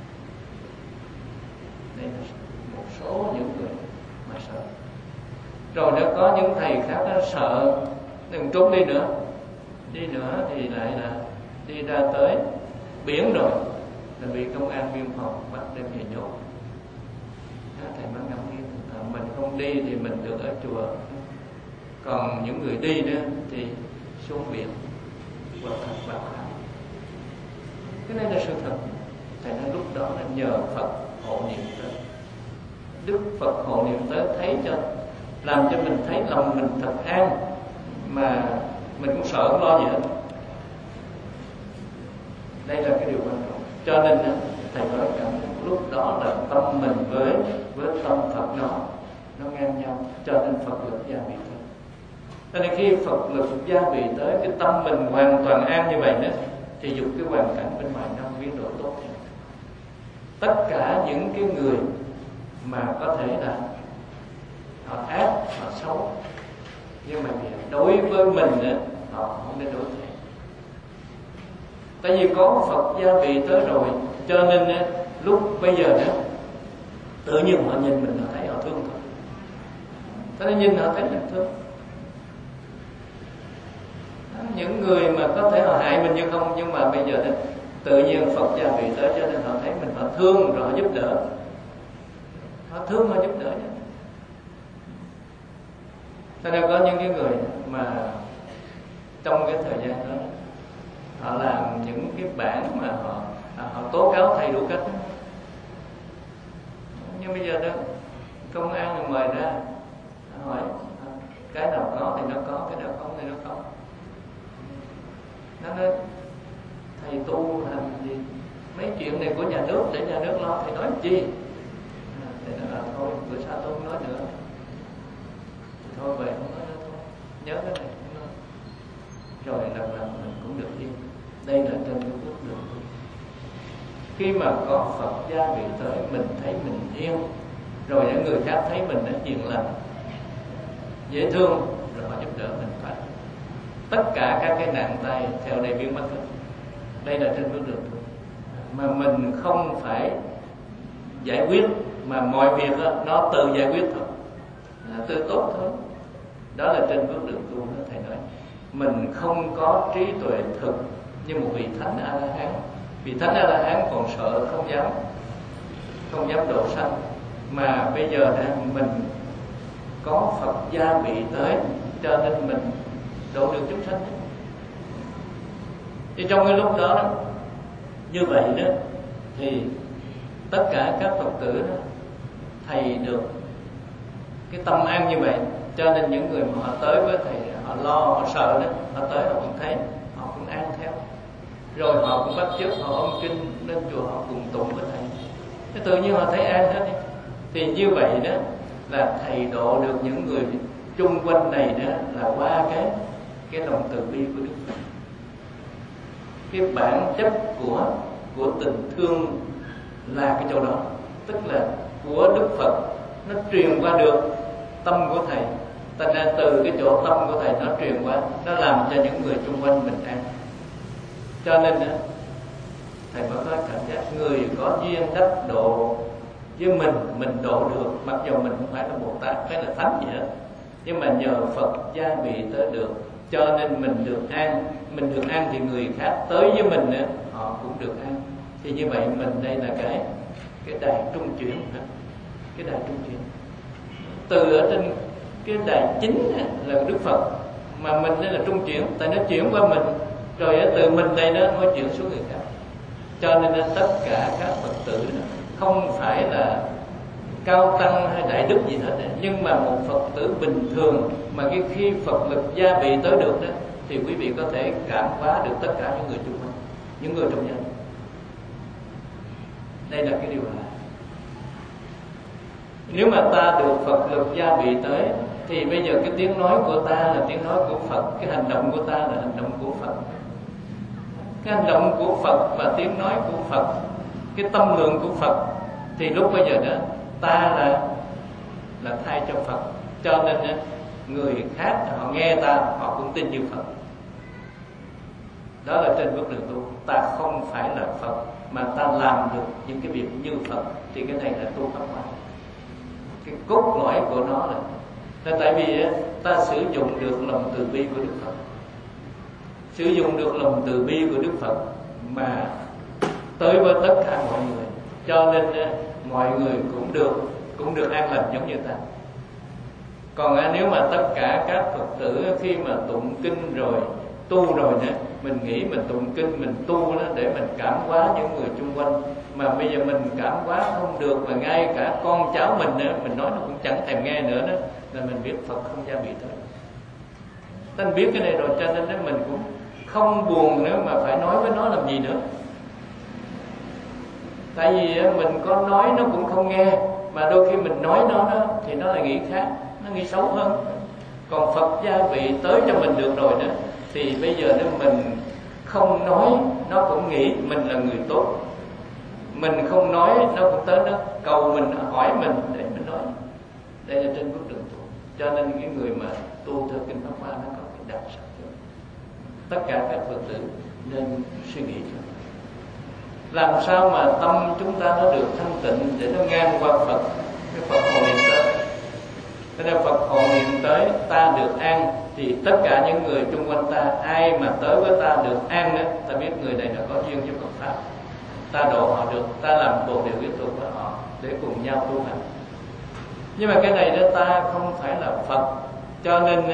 Đây là một số những người mà sợ. Rồi nếu có những thầy khác đó sợ đừng trốn đi nữa, đi nữa thì lại là đi ra tới biển rồi là bị công an biên phòng bắt đem về nhốt. Thầy mới ngẫm nghĩ à, mình không đi thì mình được ở chùa, còn những người đi nữa thì xuống biển và thật bạc hại. Cái này là sự thật. Thầy nói lúc đó là nhờ Phật hộ niệm tới, Đức Phật hộ niệm tới thấy cho, làm cho mình thấy lòng mình thật an, mà mình cũng sợ không lo gì hết. Đây là cái điều quan trọng. Cho nên thầy nói cảm lúc đó là tâm mình với với tâm Phật nó nó ngang nhau, cho nên Phật lực gia vị tới. Cho nên khi Phật lực gia vị tới, cái tâm mình hoàn toàn an như vậy đó, thì dục cái hoàn cảnh bên ngoài nó biến đổi tốt hơn. Tất cả những cái người mà có thể là họ ác, họ xấu, nhưng mà đối với mình đó, họ không nên đối thế. Tại vì có Phật gia vị tới rồi, cho nên lúc bây giờ đó tự nhiên họ nhìn mình, họ thấy họ thương thôi. Cho nên nhìn họ thấy mình thương. Những người mà có thể họ hại mình như không, nhưng mà bây giờ đó tự nhiên Phật gia vị tới, cho nên họ thấy mình, họ thương rồi họ giúp đỡ. Họ thương họ giúp đỡ nhé. Cho nên có những cái người mà trong cái thời gian đó họ làm những cái bản mà họ họ tố cáo thầy đủ cách đó. Nhưng bây giờ đó công an mời ra hỏi cái nào có thì nó có, cái nào không thì nó không. Nó nói thầy tu làm gì, mấy chuyện này của nhà nước để nhà nước lo, thầy nói chi? Thầy nói là thôi bữa sau tôi không nói nữa, thôi về không nói nữa, thôi nhớ cái này không nói. Rồi lần lần mình cũng được yên. Đây là trên cái bước đường. Khi mà có Phật gia vị tới, mình thấy mình yên, rồi những người khác thấy mình đã hiền lành, dễ thương, rồi họ giúp đỡ mình phải. Tất cả các cái nạn tai theo đây biến mất hết. Đây là trên bước đường thôi. Mà mình không phải giải quyết, mà mọi việc đó, nó tự giải quyết thôi, là tự tốt thôi. Đó là trên bước đường tu đó. Thầy nói mình không có trí tuệ thực như một vị thánh A La Hán. Vị thánh A La Hán còn sợ không dám không dám độ sanh, mà bây giờ đó mình có Phật gia vị tới, cho nên mình độ được chúng sanh. Thì trong cái lúc đó, đó như vậy đó thì tất cả các Phật tử đó thầy được cái tâm an như vậy, cho nên những người mà họ tới với thầy, họ lo, họ sợ đó, họ tới họ cũng thấy, họ cũng an theo, rồi họ cũng bắt chước, họ ôm kinh lên chùa, họ cùng tụng với thầy, thế tự nhiên họ thấy an hết đi. Thì như vậy đó là thầy độ được những người chung quanh này đó là qua cái cái lòng từ bi của Đức Phật, cái bản chất của của tình thương là cái chỗ đó, tức là của Đức Phật nó truyền qua được tâm của thầy, thành ra từ cái chỗ tâm của thầy nó truyền qua, nó làm cho những người xung quanh bình an. Cho nên thầy mới có cảm giác người có duyên đắc độ với mình, mình độ được, mặc dù mình không phải là Bồ Tát hay là Thánh gì hết, nhưng mà nhờ Phật gia bị tới được, cho nên mình được an. Mình được an thì người khác tới với mình nữa, họ cũng được an. Thì như vậy mình đây là cái cái đài trung chuyển, cái đài trung chuyển từ ở trên cái đài chính là Đức Phật, mà mình đây là trung chuyển, tại nó chuyển qua mình rồi từ mình đây nó mới chuyển xuống người khác. Cho nên tất cả các Phật tử không phải là cao tăng hay đại đức gì hết, nhưng mà một Phật tử bình thường mà cái khi Phật lực gia bị tới được đó, thì quý vị có thể cảm hóa được tất cả những người xung quanh, những người trong gia đình. Đây là cái điều là nếu mà ta được Phật lực gia bị tới, thì bây giờ cái tiếng nói của ta là tiếng nói của Phật, cái hành động của ta là hành động của Phật. Cái hành động của Phật và tiếng nói của Phật, cái tâm lượng của Phật, thì lúc bây giờ đó ta là là thay cho Phật. Cho nên người khác họ nghe ta, họ cũng tin như Phật. Đó là trên bước đường tu. Ta không phải là Phật, mà ta làm được những cái việc như Phật, thì cái này là tu pháp hóa. Cái cốt lõi của nó là, là tại vì ta sử dụng được lòng từ bi của Đức Phật, sử dụng được lòng từ bi của Đức Phật mà tới với tất cả mọi người, cho nên mọi người cũng được cũng được an lành giống như ta. Còn nếu mà tất cả các Phật tử khi mà tụng kinh rồi tu rồi nữa, mình nghĩ mình tụng kinh mình tu đó để mình cảm hóa những người xung quanh, mà bây giờ mình cảm hóa không được, mà ngay cả con cháu mình nữa, mình nói nó cũng chẳng thèm nghe nữa đó, là mình biết Phật không gia bị tới. Ta biết cái này rồi, cho nên mình cũng không buồn nữa mà phải nói với nó làm gì nữa. Tại vì mình có nói nó cũng không nghe, mà đôi khi mình nói nó đó, thì nó lại nghĩ khác, nó nghĩ xấu hơn. Còn Phật gia vị tới cho mình được rồi đó, thì bây giờ nếu mình không nói, nó cũng nghĩ mình là người tốt. Mình không nói, nó cũng tới nó cầu mình, nó hỏi mình để mình nói. Đây là trên bước đường tu. Cho nên cái người mà tu theo kinh Pháp Hoa nó có cái đặc sắc. Tất cả các Phật tử nên suy nghĩ cho làm sao mà tâm chúng ta nó được thanh tịnh để nó ngang qua Phật, cái Phật hộ niệm tới. Thế nên Phật hộ niệm tới, ta được an, thì tất cả những người xung quanh ta, ai mà tới với ta được an đó, ta biết người này là có duyên với Phật pháp, ta độ họ được, ta làm bộ điều tiếp tục với họ để cùng nhau tu hành. Nhưng mà cái này đó ta không phải là Phật, cho nên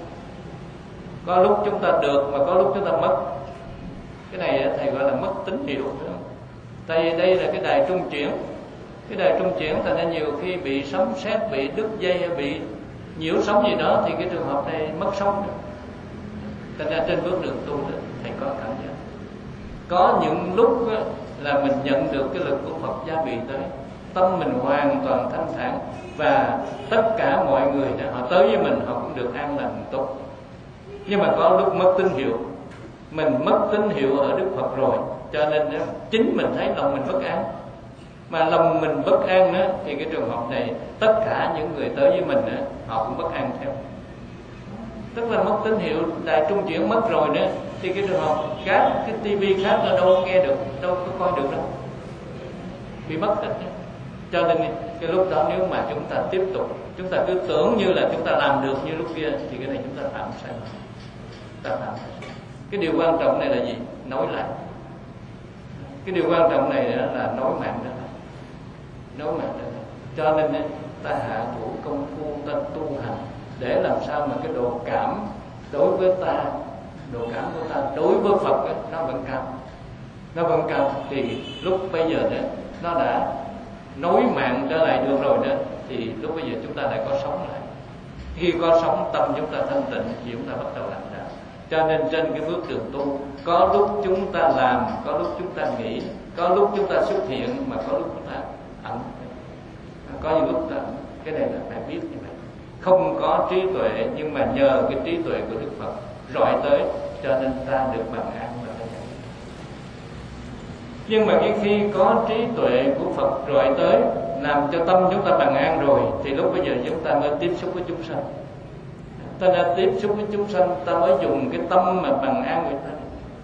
có lúc chúng ta được mà có lúc chúng ta mất. Cái này thầy gọi là mất tín hiệu, phải không? Tại vì đây là cái đài trung chuyển. Cái đài trung chuyển thành ra nhiều khi bị sấm sét, bị đứt dây hay bị nhiễu sóng gì đó, thì cái trường hợp này mất sóng được. Thành ra trên bước đường tu đó, thầy có cảm giác có những lúc là mình nhận được cái lực của Phật gia bị tới, tâm mình hoàn toàn thanh thản, và tất cả mọi người đó, họ tới với mình họ cũng được an lành tốt. Nhưng mà có lúc mất tín hiệu, mình mất tín hiệu ở Đức Phật rồi, cho nên chính mình thấy lòng mình bất an. Mà lòng mình bất an nữa, thì cái trường hợp này tất cả những người tới với mình nữa, họ cũng bất an theo. Tức là mất tín hiệu, đài trung chuyển mất rồi nữa, thì cái trường hợp các cái tivi khác là đâu nghe được, đâu có coi được đâu, bị mất hết. Cho nên cái lúc đó nếu mà chúng ta tiếp tục, chúng ta cứ tưởng như là chúng ta làm được như lúc kia, thì cái này chúng ta phạm sai. Ta phạm. Cái điều quan trọng này là gì? Nói lại. Cái điều quan trọng này là nói mạng ra, nói mạng ra. Cho nên ta hạ thủ công phu, ta tu hành để làm sao mà cái độ cảm đối với ta, độ cảm của ta đối với Phật ấy, nó vẫn cao, nó vẫn cao. Thì lúc bây giờ đó, nó đã nối mạng trở lại được rồi đó, thì lúc bây giờ chúng ta lại có sống lại. Khi có sống, tâm chúng ta thanh tịnh thì chúng ta bắt đầu làm ra. Cho nên trên cái bước đường tu, có lúc chúng ta làm, có lúc chúng ta nghĩ, có lúc chúng ta xuất hiện, mà có lúc chúng ta ẩn. Có những lúc ta, cái này là phải biết như vậy. Không có trí tuệ, nhưng mà nhờ cái trí tuệ của Đức Phật, rọi tới, cho nên ta được bằng an và ta nhận. Nhưng mà khi có trí tuệ của Phật rọi tới, làm cho tâm chúng ta bằng an rồi, thì lúc bây giờ chúng ta mới tiếp xúc với chúng sanh. Ta đã tiếp xúc với chúng sanh, ta mới dùng cái tâm mà bằng an người ta.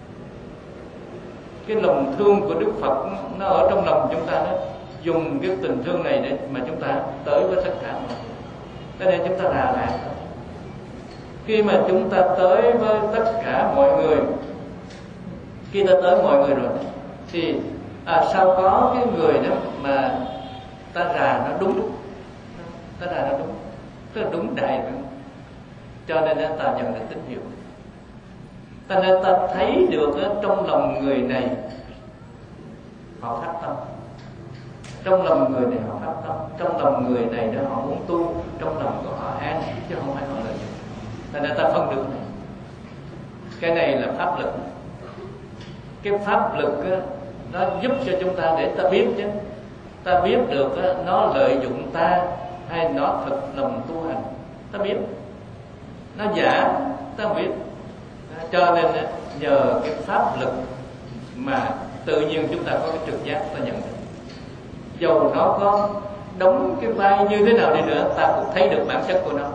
Cái lòng thương của Đức Phật nó ở trong lòng chúng ta đó, dùng cái tình thương này để mà chúng ta tới với tất cả mọi người. Cho nên chúng ta đà lạc. Khi mà chúng ta tới với tất cả mọi người, khi ta tới mọi người rồi thì à, sao có cái người đó mà ta rà nó đúng, ta rà nó đúng, tức là đúng đại rồi. Cho nên ta nhận được tín hiệu. Cho nên ta thấy được trong lòng người này họ phát tâm, trong lòng người này họ phát tâm, trong lòng người này đó họ muốn tu, trong lòng của họ an, chứ không phải họ lợi dụng. Cho nên ta phân được này. Cái này là pháp lực. Cái pháp lực đó, nó giúp cho chúng ta để ta biết chứ. Ta biết được đó, nó lợi dụng ta hay nó thật lòng tu hành. Ta biết. Nó giả, ta biết. Cho nên nhờ cái pháp lực mà tự nhiên chúng ta có cái trực giác, ta nhận được. Dầu nó có đóng cái vai như thế nào đi nữa, ta cũng thấy được bản chất của nó.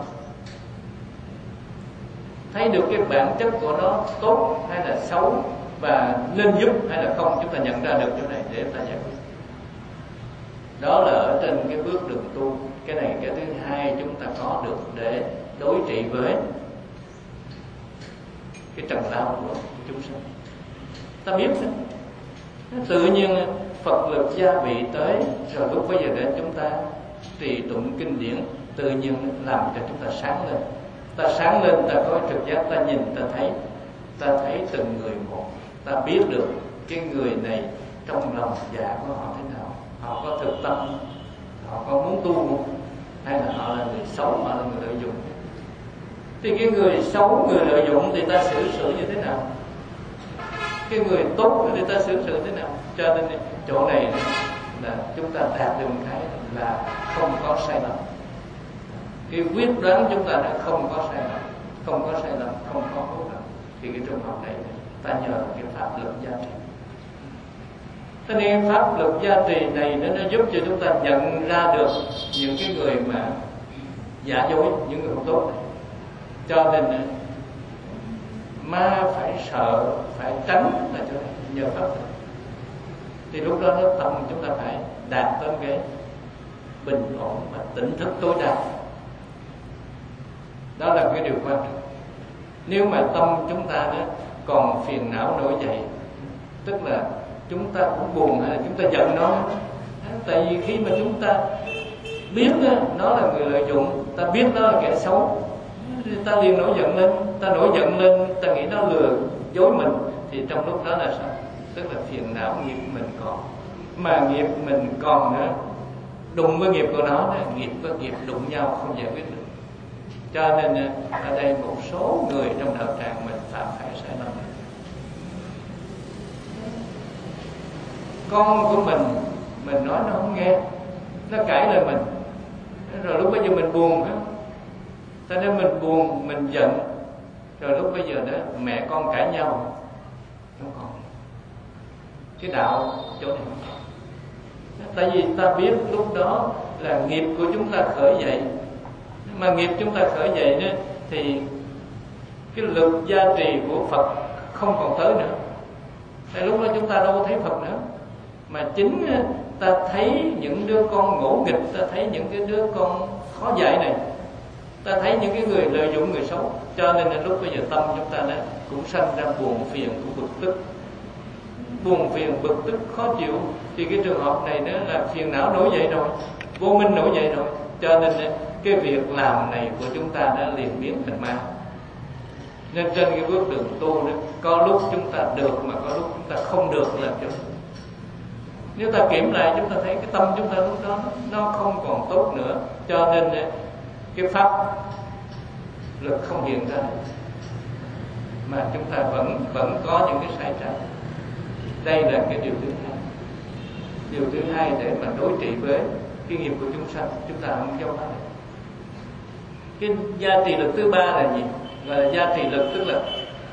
Thấy được cái bản chất của nó tốt hay là xấu, và nên giúp hay là không, chúng ta nhận ra được chỗ này để ta giải quyết. Đó là ở trên cái bước đường tu. Cái này cái thứ hai chúng ta có được để đối trị với cái trần lao của chúng sinh. Ta biết đó. Tự nhiên Phật lực gia vị tới, rồi lúc bây giờ để chúng ta trì tụng kinh điển, tự nhiên làm cho chúng ta sáng lên. Ta sáng lên, ta có trực giác, ta nhìn, ta thấy, ta thấy từng người một, ta biết được cái người này trong lòng dạ của họ thế nào, họ có thực tâm, họ có muốn tu không, hay là họ là người xấu, họ là người lợi dụng. Thì cái người xấu, người lợi dụng thì ta xử sự như thế nào? Cái người tốt thì ta xử sự thế nào? Cho nên chỗ này là chúng ta đạt được một cái là không có sai lầm. Cái quyết đoán chúng ta là không có sai lầm, không có sai lầm, không có cố gắng. Thì cái trường hợp này ta nhờ cái pháp lực gia trì. Cho nên pháp lực gia trì này nó, nó giúp cho chúng ta nhận ra được những cái người mà giả dối, những người không tốt này. Cho nên ma phải sợ, phải tránh là cho nhờ pháp lực. Thì lúc đó nó tâm chúng ta phải đạt tới cái bình ổn và tỉnh thức tối đa. Đó là cái điều quan trọng. Nếu mà tâm chúng ta đó còn phiền não nổi dậy, tức là chúng ta cũng buồn hay là chúng ta giận nó. Tại vì khi mà chúng ta biết nó là người lợi dụng, ta biết nó là kẻ xấu, ta liền nổi giận lên, ta nổi giận lên, ta nghĩ nó lừa dối mình, thì trong lúc đó là sao? Tức là phiền não nghiệp mình còn, mà nghiệp mình còn nữa, đụng với nghiệp của nó, nghiệp với nghiệp đụng nhau không giải quyết được. Cho nên ở đây một số người trong đạo tràng mình phạm phải sai lầm. Con của mình, mình nói nó không nghe, nó cãi lời mình, rồi lúc bây giờ mình buồn đó. Cho nên mình buồn, mình giận, rồi lúc bây giờ đó mẹ con cãi nhau, không còn. Cái đạo chỗ này không còn. Tại vì ta biết lúc đó là nghiệp của chúng ta khởi dậy, mà nghiệp chúng ta khởi dậy đó, thì cái lực gia trì của Phật không còn tới nữa. Tại lúc đó chúng ta đâu có thấy Phật nữa, mà chính ta thấy những đứa con ngỗ nghịch, ta thấy những cái đứa con khó dạy này, ta thấy những cái người lợi dụng, người xấu. Cho nên là lúc bây giờ tâm chúng ta đó cũng sanh ra buồn phiền, cũng bực tức, buồn phiền, bực tức, khó chịu. Thì cái trường hợp này đó là phiền não nổi dậy rồi, vô minh nổi dậy rồi. Cho nên cái việc làm này của chúng ta đã liền biến thành ma. Nên trên cái bước đường tu đó, có lúc chúng ta được mà có lúc chúng ta không được làm cho. Nếu ta kiểm lại chúng ta thấy cái tâm chúng ta lúc đó nó không còn tốt nữa. Cho nên cái pháp lực không hiện ra, mà chúng ta vẫn vẫn có những cái sai trái. Đây là cái điều thứ hai. Điều thứ hai để mà đối trị với cái nghiệp của chúng sanh, chúng ta không giao cái gia trì lực thứ ba là gì? Gọi là gia trì lực, tức là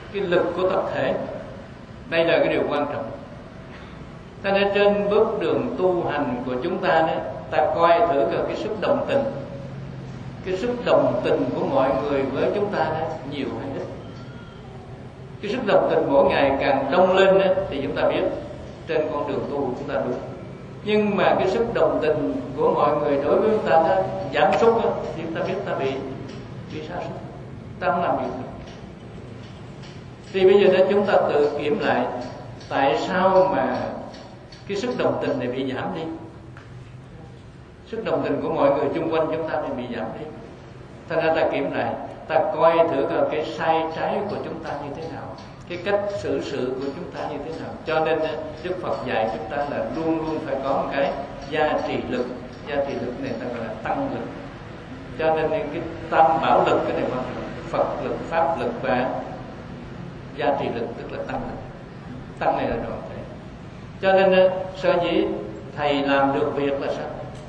cái lực của tập thể. Đây là cái điều quan trọng. Cho nên trên bước đường tu hành của chúng ta đó, ta coi thử cả cái sức đồng tình, cái sức đồng tình của mọi người với chúng ta đó nhiều hay ít. Cái sức đồng tình mỗi ngày càng đông lên đó, thì chúng ta biết trên con đường tu của chúng ta đúng. Nhưng mà cái sức đồng tình của mọi người đối với chúng ta đó giảm sút đó, thì chúng ta biết ta bị bị sa sút, ta không làm việc được. Thì bây giờ đó chúng ta tự kiểm lại, tại sao mà cái sức đồng tình này bị giảm đi? Sức đồng tình của mọi người chung quanh chúng ta này bị giảm đi. Thành ra ta kiểm lại, ta coi thử coi cái sai trái của chúng ta như thế nào, cái cách xử sự của chúng ta như thế nào. Cho nên Đức Phật dạy chúng ta là luôn luôn phải có một cái gia trì lực. Gia trì lực này ta gọi là tăng lực. Cho nên cái tam bảo lực cái này quan trọng: Phật lực, pháp lực và gia trì lực, tức là tăng lực. Tăng này là đoạn thể. Cho nên sở dĩ thầy làm được việc là sao?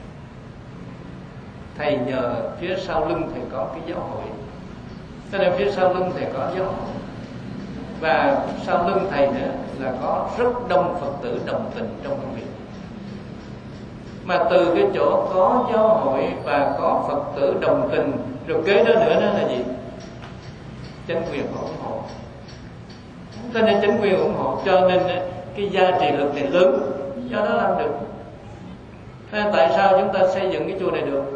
Thầy nhờ phía sau lưng thầy có cái giáo hội. Cho nên phía sau lưng thầy có giáo hội, và sau lưng thầy nữa là có rất đông Phật tử đồng tình trong công việc. Mà từ cái chỗ có giáo hội và có Phật tử đồng tình, rồi kế đó nữa đó là gì? Chánh quyền ủng hộ. Cho nên chánh quyền ủng hộ, cho nên cái gia trì lực này lớn, do đó làm được. Thế tại sao chúng ta xây dựng cái chùa này được?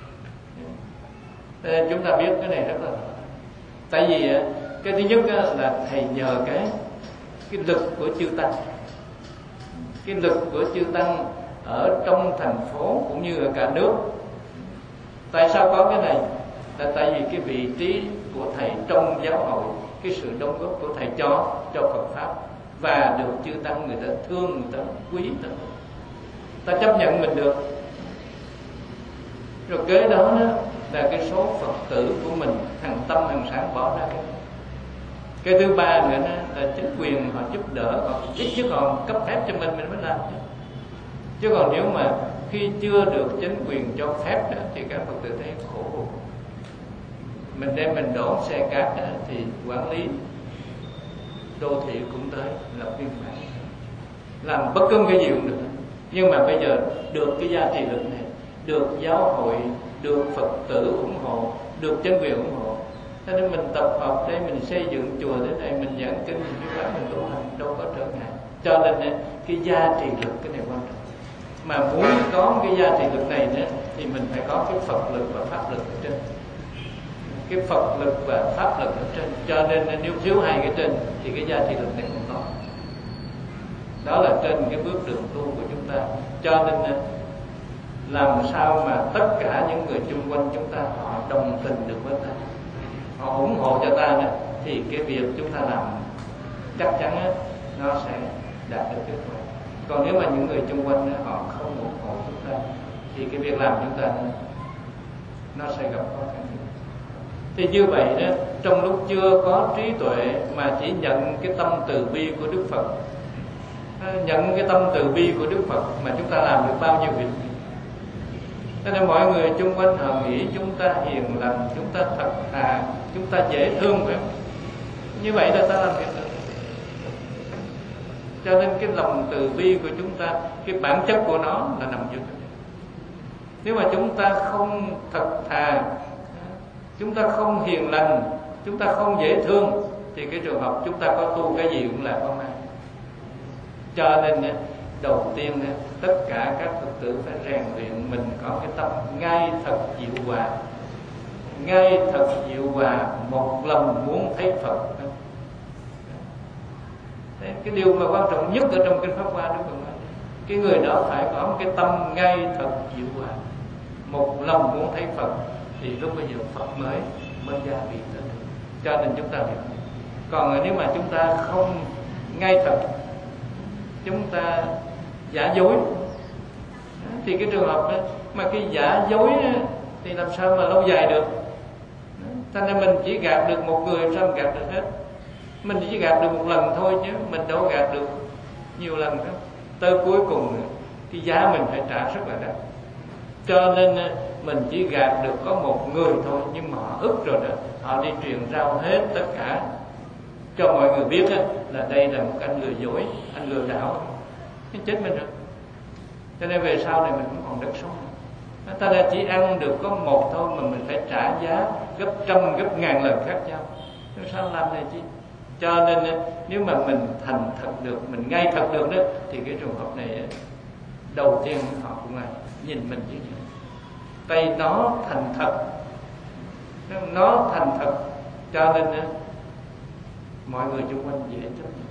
Nên chúng ta biết cái này rất là, tại vì cái thứ nhất là thầy nhờ cái cái lực của chư tăng, cái lực của chư tăng ở trong thành phố cũng như ở cả nước. Tại sao có cái này? Là tại vì cái vị trí của thầy trong giáo hội, cái sự đóng góp của thầy cho cho Phật pháp, và được chư tăng người ta thương, người ta quý ta, ta chấp nhận mình được. Rồi kế đó, đó là cái số Phật tử của mình hàng tâm hàng sản bỏ ra. Cái thứ ba nữa đó là chính quyền họ giúp đỡ, họ ít nhất họ cấp phép cho mình mình mới làm chứ. Chứ còn nếu mà khi chưa được chính quyền cho phép đó, thì các Phật tử thấy khổ. Mình đem mình đổ xe cát đó, thì quản lý đô thị cũng tới lập biên bản, làm bất cứ cái gì cũng được. Nhưng mà bây giờ được cái giá trị lực này, được giáo hội, được Phật tử ủng hộ, được chính quyền ủng hộ, cho nên mình tập hợp đây, mình xây dựng chùa đến đây, mình giảng kinh, mình viết bản, mình tu hành đâu có trở ngại. Cho nên cái giá trị lực cái này quan trọng. Mà muốn có cái giá trị lực này nữa, thì mình phải có cái Phật lực và pháp lực ở trên. Cái Phật lực và pháp lực ở trên. Cho nên nếu thiếu hai cái trên thì cái giá trị lực này không có. Đó là trên cái bước đường tu của chúng ta. Cho nên làm sao mà tất cả những người chung quanh chúng ta họ đồng tình được với ta, họ ủng hộ cho ta nữa, thì cái việc chúng ta làm chắc chắn á, nó sẽ đạt được kết quả. Còn nếu mà những người chung quanh á, họ không ủng hộ chúng ta, thì cái việc làm chúng ta nó sẽ gặp khó khăn. Thì như vậy đó, trong lúc chưa có trí tuệ mà chỉ nhận cái tâm từ bi của Đức Phật, nhận cái tâm từ bi của Đức Phật mà chúng ta làm được bao nhiêu việc. Cho nên mọi người chung quanh họ nghĩ chúng ta hiền lành, chúng ta thật thà, chúng ta dễ thương, phải không? Như vậy là ta làm việc được. Cho nên cái lòng từ bi của chúng ta, cái bản chất của nó là nằm dưới. Nếu mà chúng ta không thật thà, chúng ta không hiền lành, chúng ta không dễ thương, thì cái trường hợp chúng ta có tu cái gì cũng là không ai. Cho nên đầu tiên tất cả các Phật tử phải rèn luyện mình có cái tâm ngay thật dịu hòa, ngay thật dịu hòa, một lòng muốn thấy Phật. Cái điều mà quan trọng nhất ở trong kinh Pháp Hoa Đức Phật nói, cái người đó phải có một cái tâm ngay thật dịu hòa, một lòng muốn thấy Phật, thì lúc bây giờ Phật mới mới gia vị tới. Cho nên chúng ta hiểu. Còn nếu mà chúng ta không ngay thật, chúng ta giả dối, thì cái trường hợp đó, mà cái giả dối đó, thì làm sao mà lâu dài được. Cho nên mình chỉ gạt được một người, sao mình gạt được hết. Mình chỉ gạt được một lần thôi chứ mình đâu gạt được nhiều lần đâu. Tới cuối cùng cái giá mình phải trả rất là đắt. Cho nên mình chỉ gạt được có một người thôi, nhưng mà họ ức rồi đó, họ đi truyền rao hết tất cả cho mọi người biết á, là đây là một anh lừa dối, anh lừa đảo, cái chết mình rồi. Cho nên về sau này mình không còn đất sống nữa. Ta đã chỉ ăn được có một thôi mà mình phải trả giá gấp trăm gấp ngàn lần khác nhau. Nếu sao làm này chứ? Cho nên nếu mà mình thành thật được, mình ngay thật được đó, thì cái trường hợp này đầu tiên họ cũng là nhìn mình như vậy. Tay nó thành thật, nó thành thật, cho nên mọi người xung quanh dễ chấp nhận.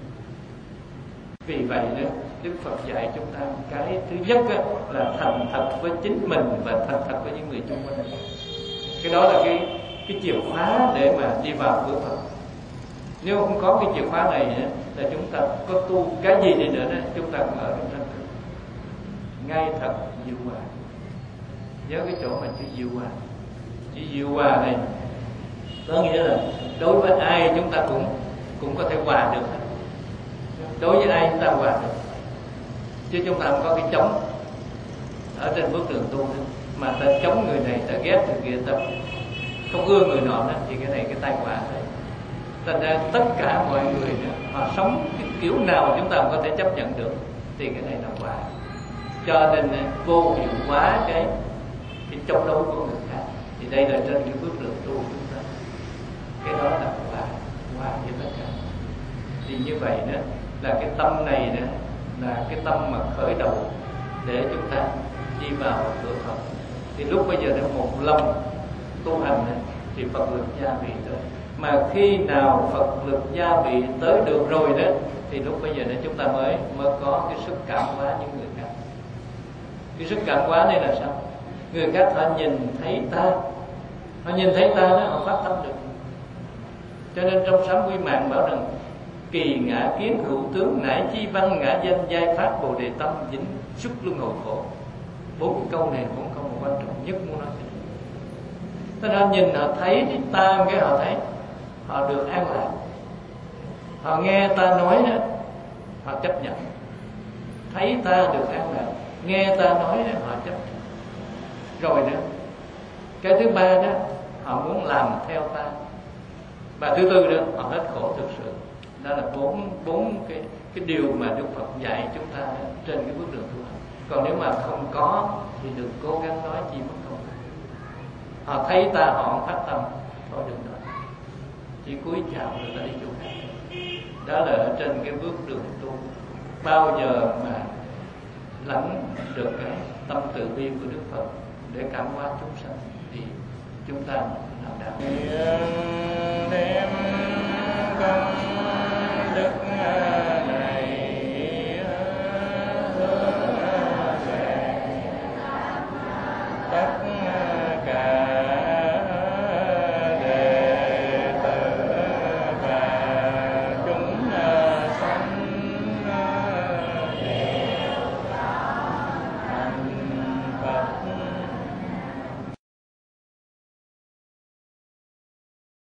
Vì vậy đó, Đức Phật dạy chúng ta cái thứ nhất đó, là thành thật với chính mình và thành thật với những người xung quanh. Cái đó là cái cái chìa khóa để mà đi vào cửa Phật. Nếu không có cái chìa khóa này đó, là chúng ta có tu cái gì đi nữa đó, chúng ta cũng ở trong thanh tịnh. Ngay thật diệu hòa. Nhớ cái chỗ mà chữ diệu hòa. Chữ diệu hòa này có nghĩa là đối với ai chúng ta cũng cũng có thể hòa được. Đối với ai chúng ta hòa được, chứ chúng ta không có cái chống ở trên bước đường tu nữa. Mà ta chống người này, ta ghét người kia, ta không ưa người nọ đó, thì cái này cái tai họa đấy. Thành ra tất cả mọi người nữa, họ sống cái kiểu nào chúng ta không có thể chấp nhận được, thì cái này là quả. Cho nên vô hiệu hóa cái cái chống đối của người khác. Thì đây là trên cái bước đường tu của chúng ta. Cái đó là quả, quả với tất cả. Thì như vậy đó là cái tâm này đó là cái tâm mà khởi đầu để chúng ta đi vào cửa Phật. Thì lúc bây giờ đã một lòng tu hành đó, thì Phật lực gia vị tới. Mà khi nào Phật lực gia vị tới được rồi đó, thì lúc bây giờ đó chúng ta mới mới có cái sức cảm hóa những người khác. Cái sức cảm hóa đây là sao? Người khác họ nhìn thấy ta, họ nhìn thấy ta đó, họ phát tâm được. Cho nên trong Sám Quy Mạng bảo rằng kỳ ngã kiến hữu tướng, nải chi văn ngã danh, giai phát bồ đề tâm, dính xuất luân hồi khổ. Bốn câu này bốn câu mà quan trọng nhất muốn nói. Thế nên nhìn họ thấy ta, cái họ thấy họ được an lạc. Họ nghe ta nói đó, họ chấp nhận. Thấy ta được an lạc, nghe ta nói đó, họ chấp nhận. Rồi nữa, cái thứ ba đó, họ muốn làm theo ta. Và thứ tư đó, họ hết khổ thực sự. Đó là bốn bốn cái cái điều mà Đức Phật dạy chúng ta trên cái bước đường tu hành. Còn nếu mà không có thì đừng cố gắng nói chi mất công. Họ thấy ta họ không phát tâm, thôi đừng nói, chỉ cúi chào người ta đi chỗ khác. Đó là ở trên cái bước đường tu. Bao giờ mà lãnh được cái tâm từ bi của Đức Phật để cảm hóa chúng sanh thì chúng ta làm đạo.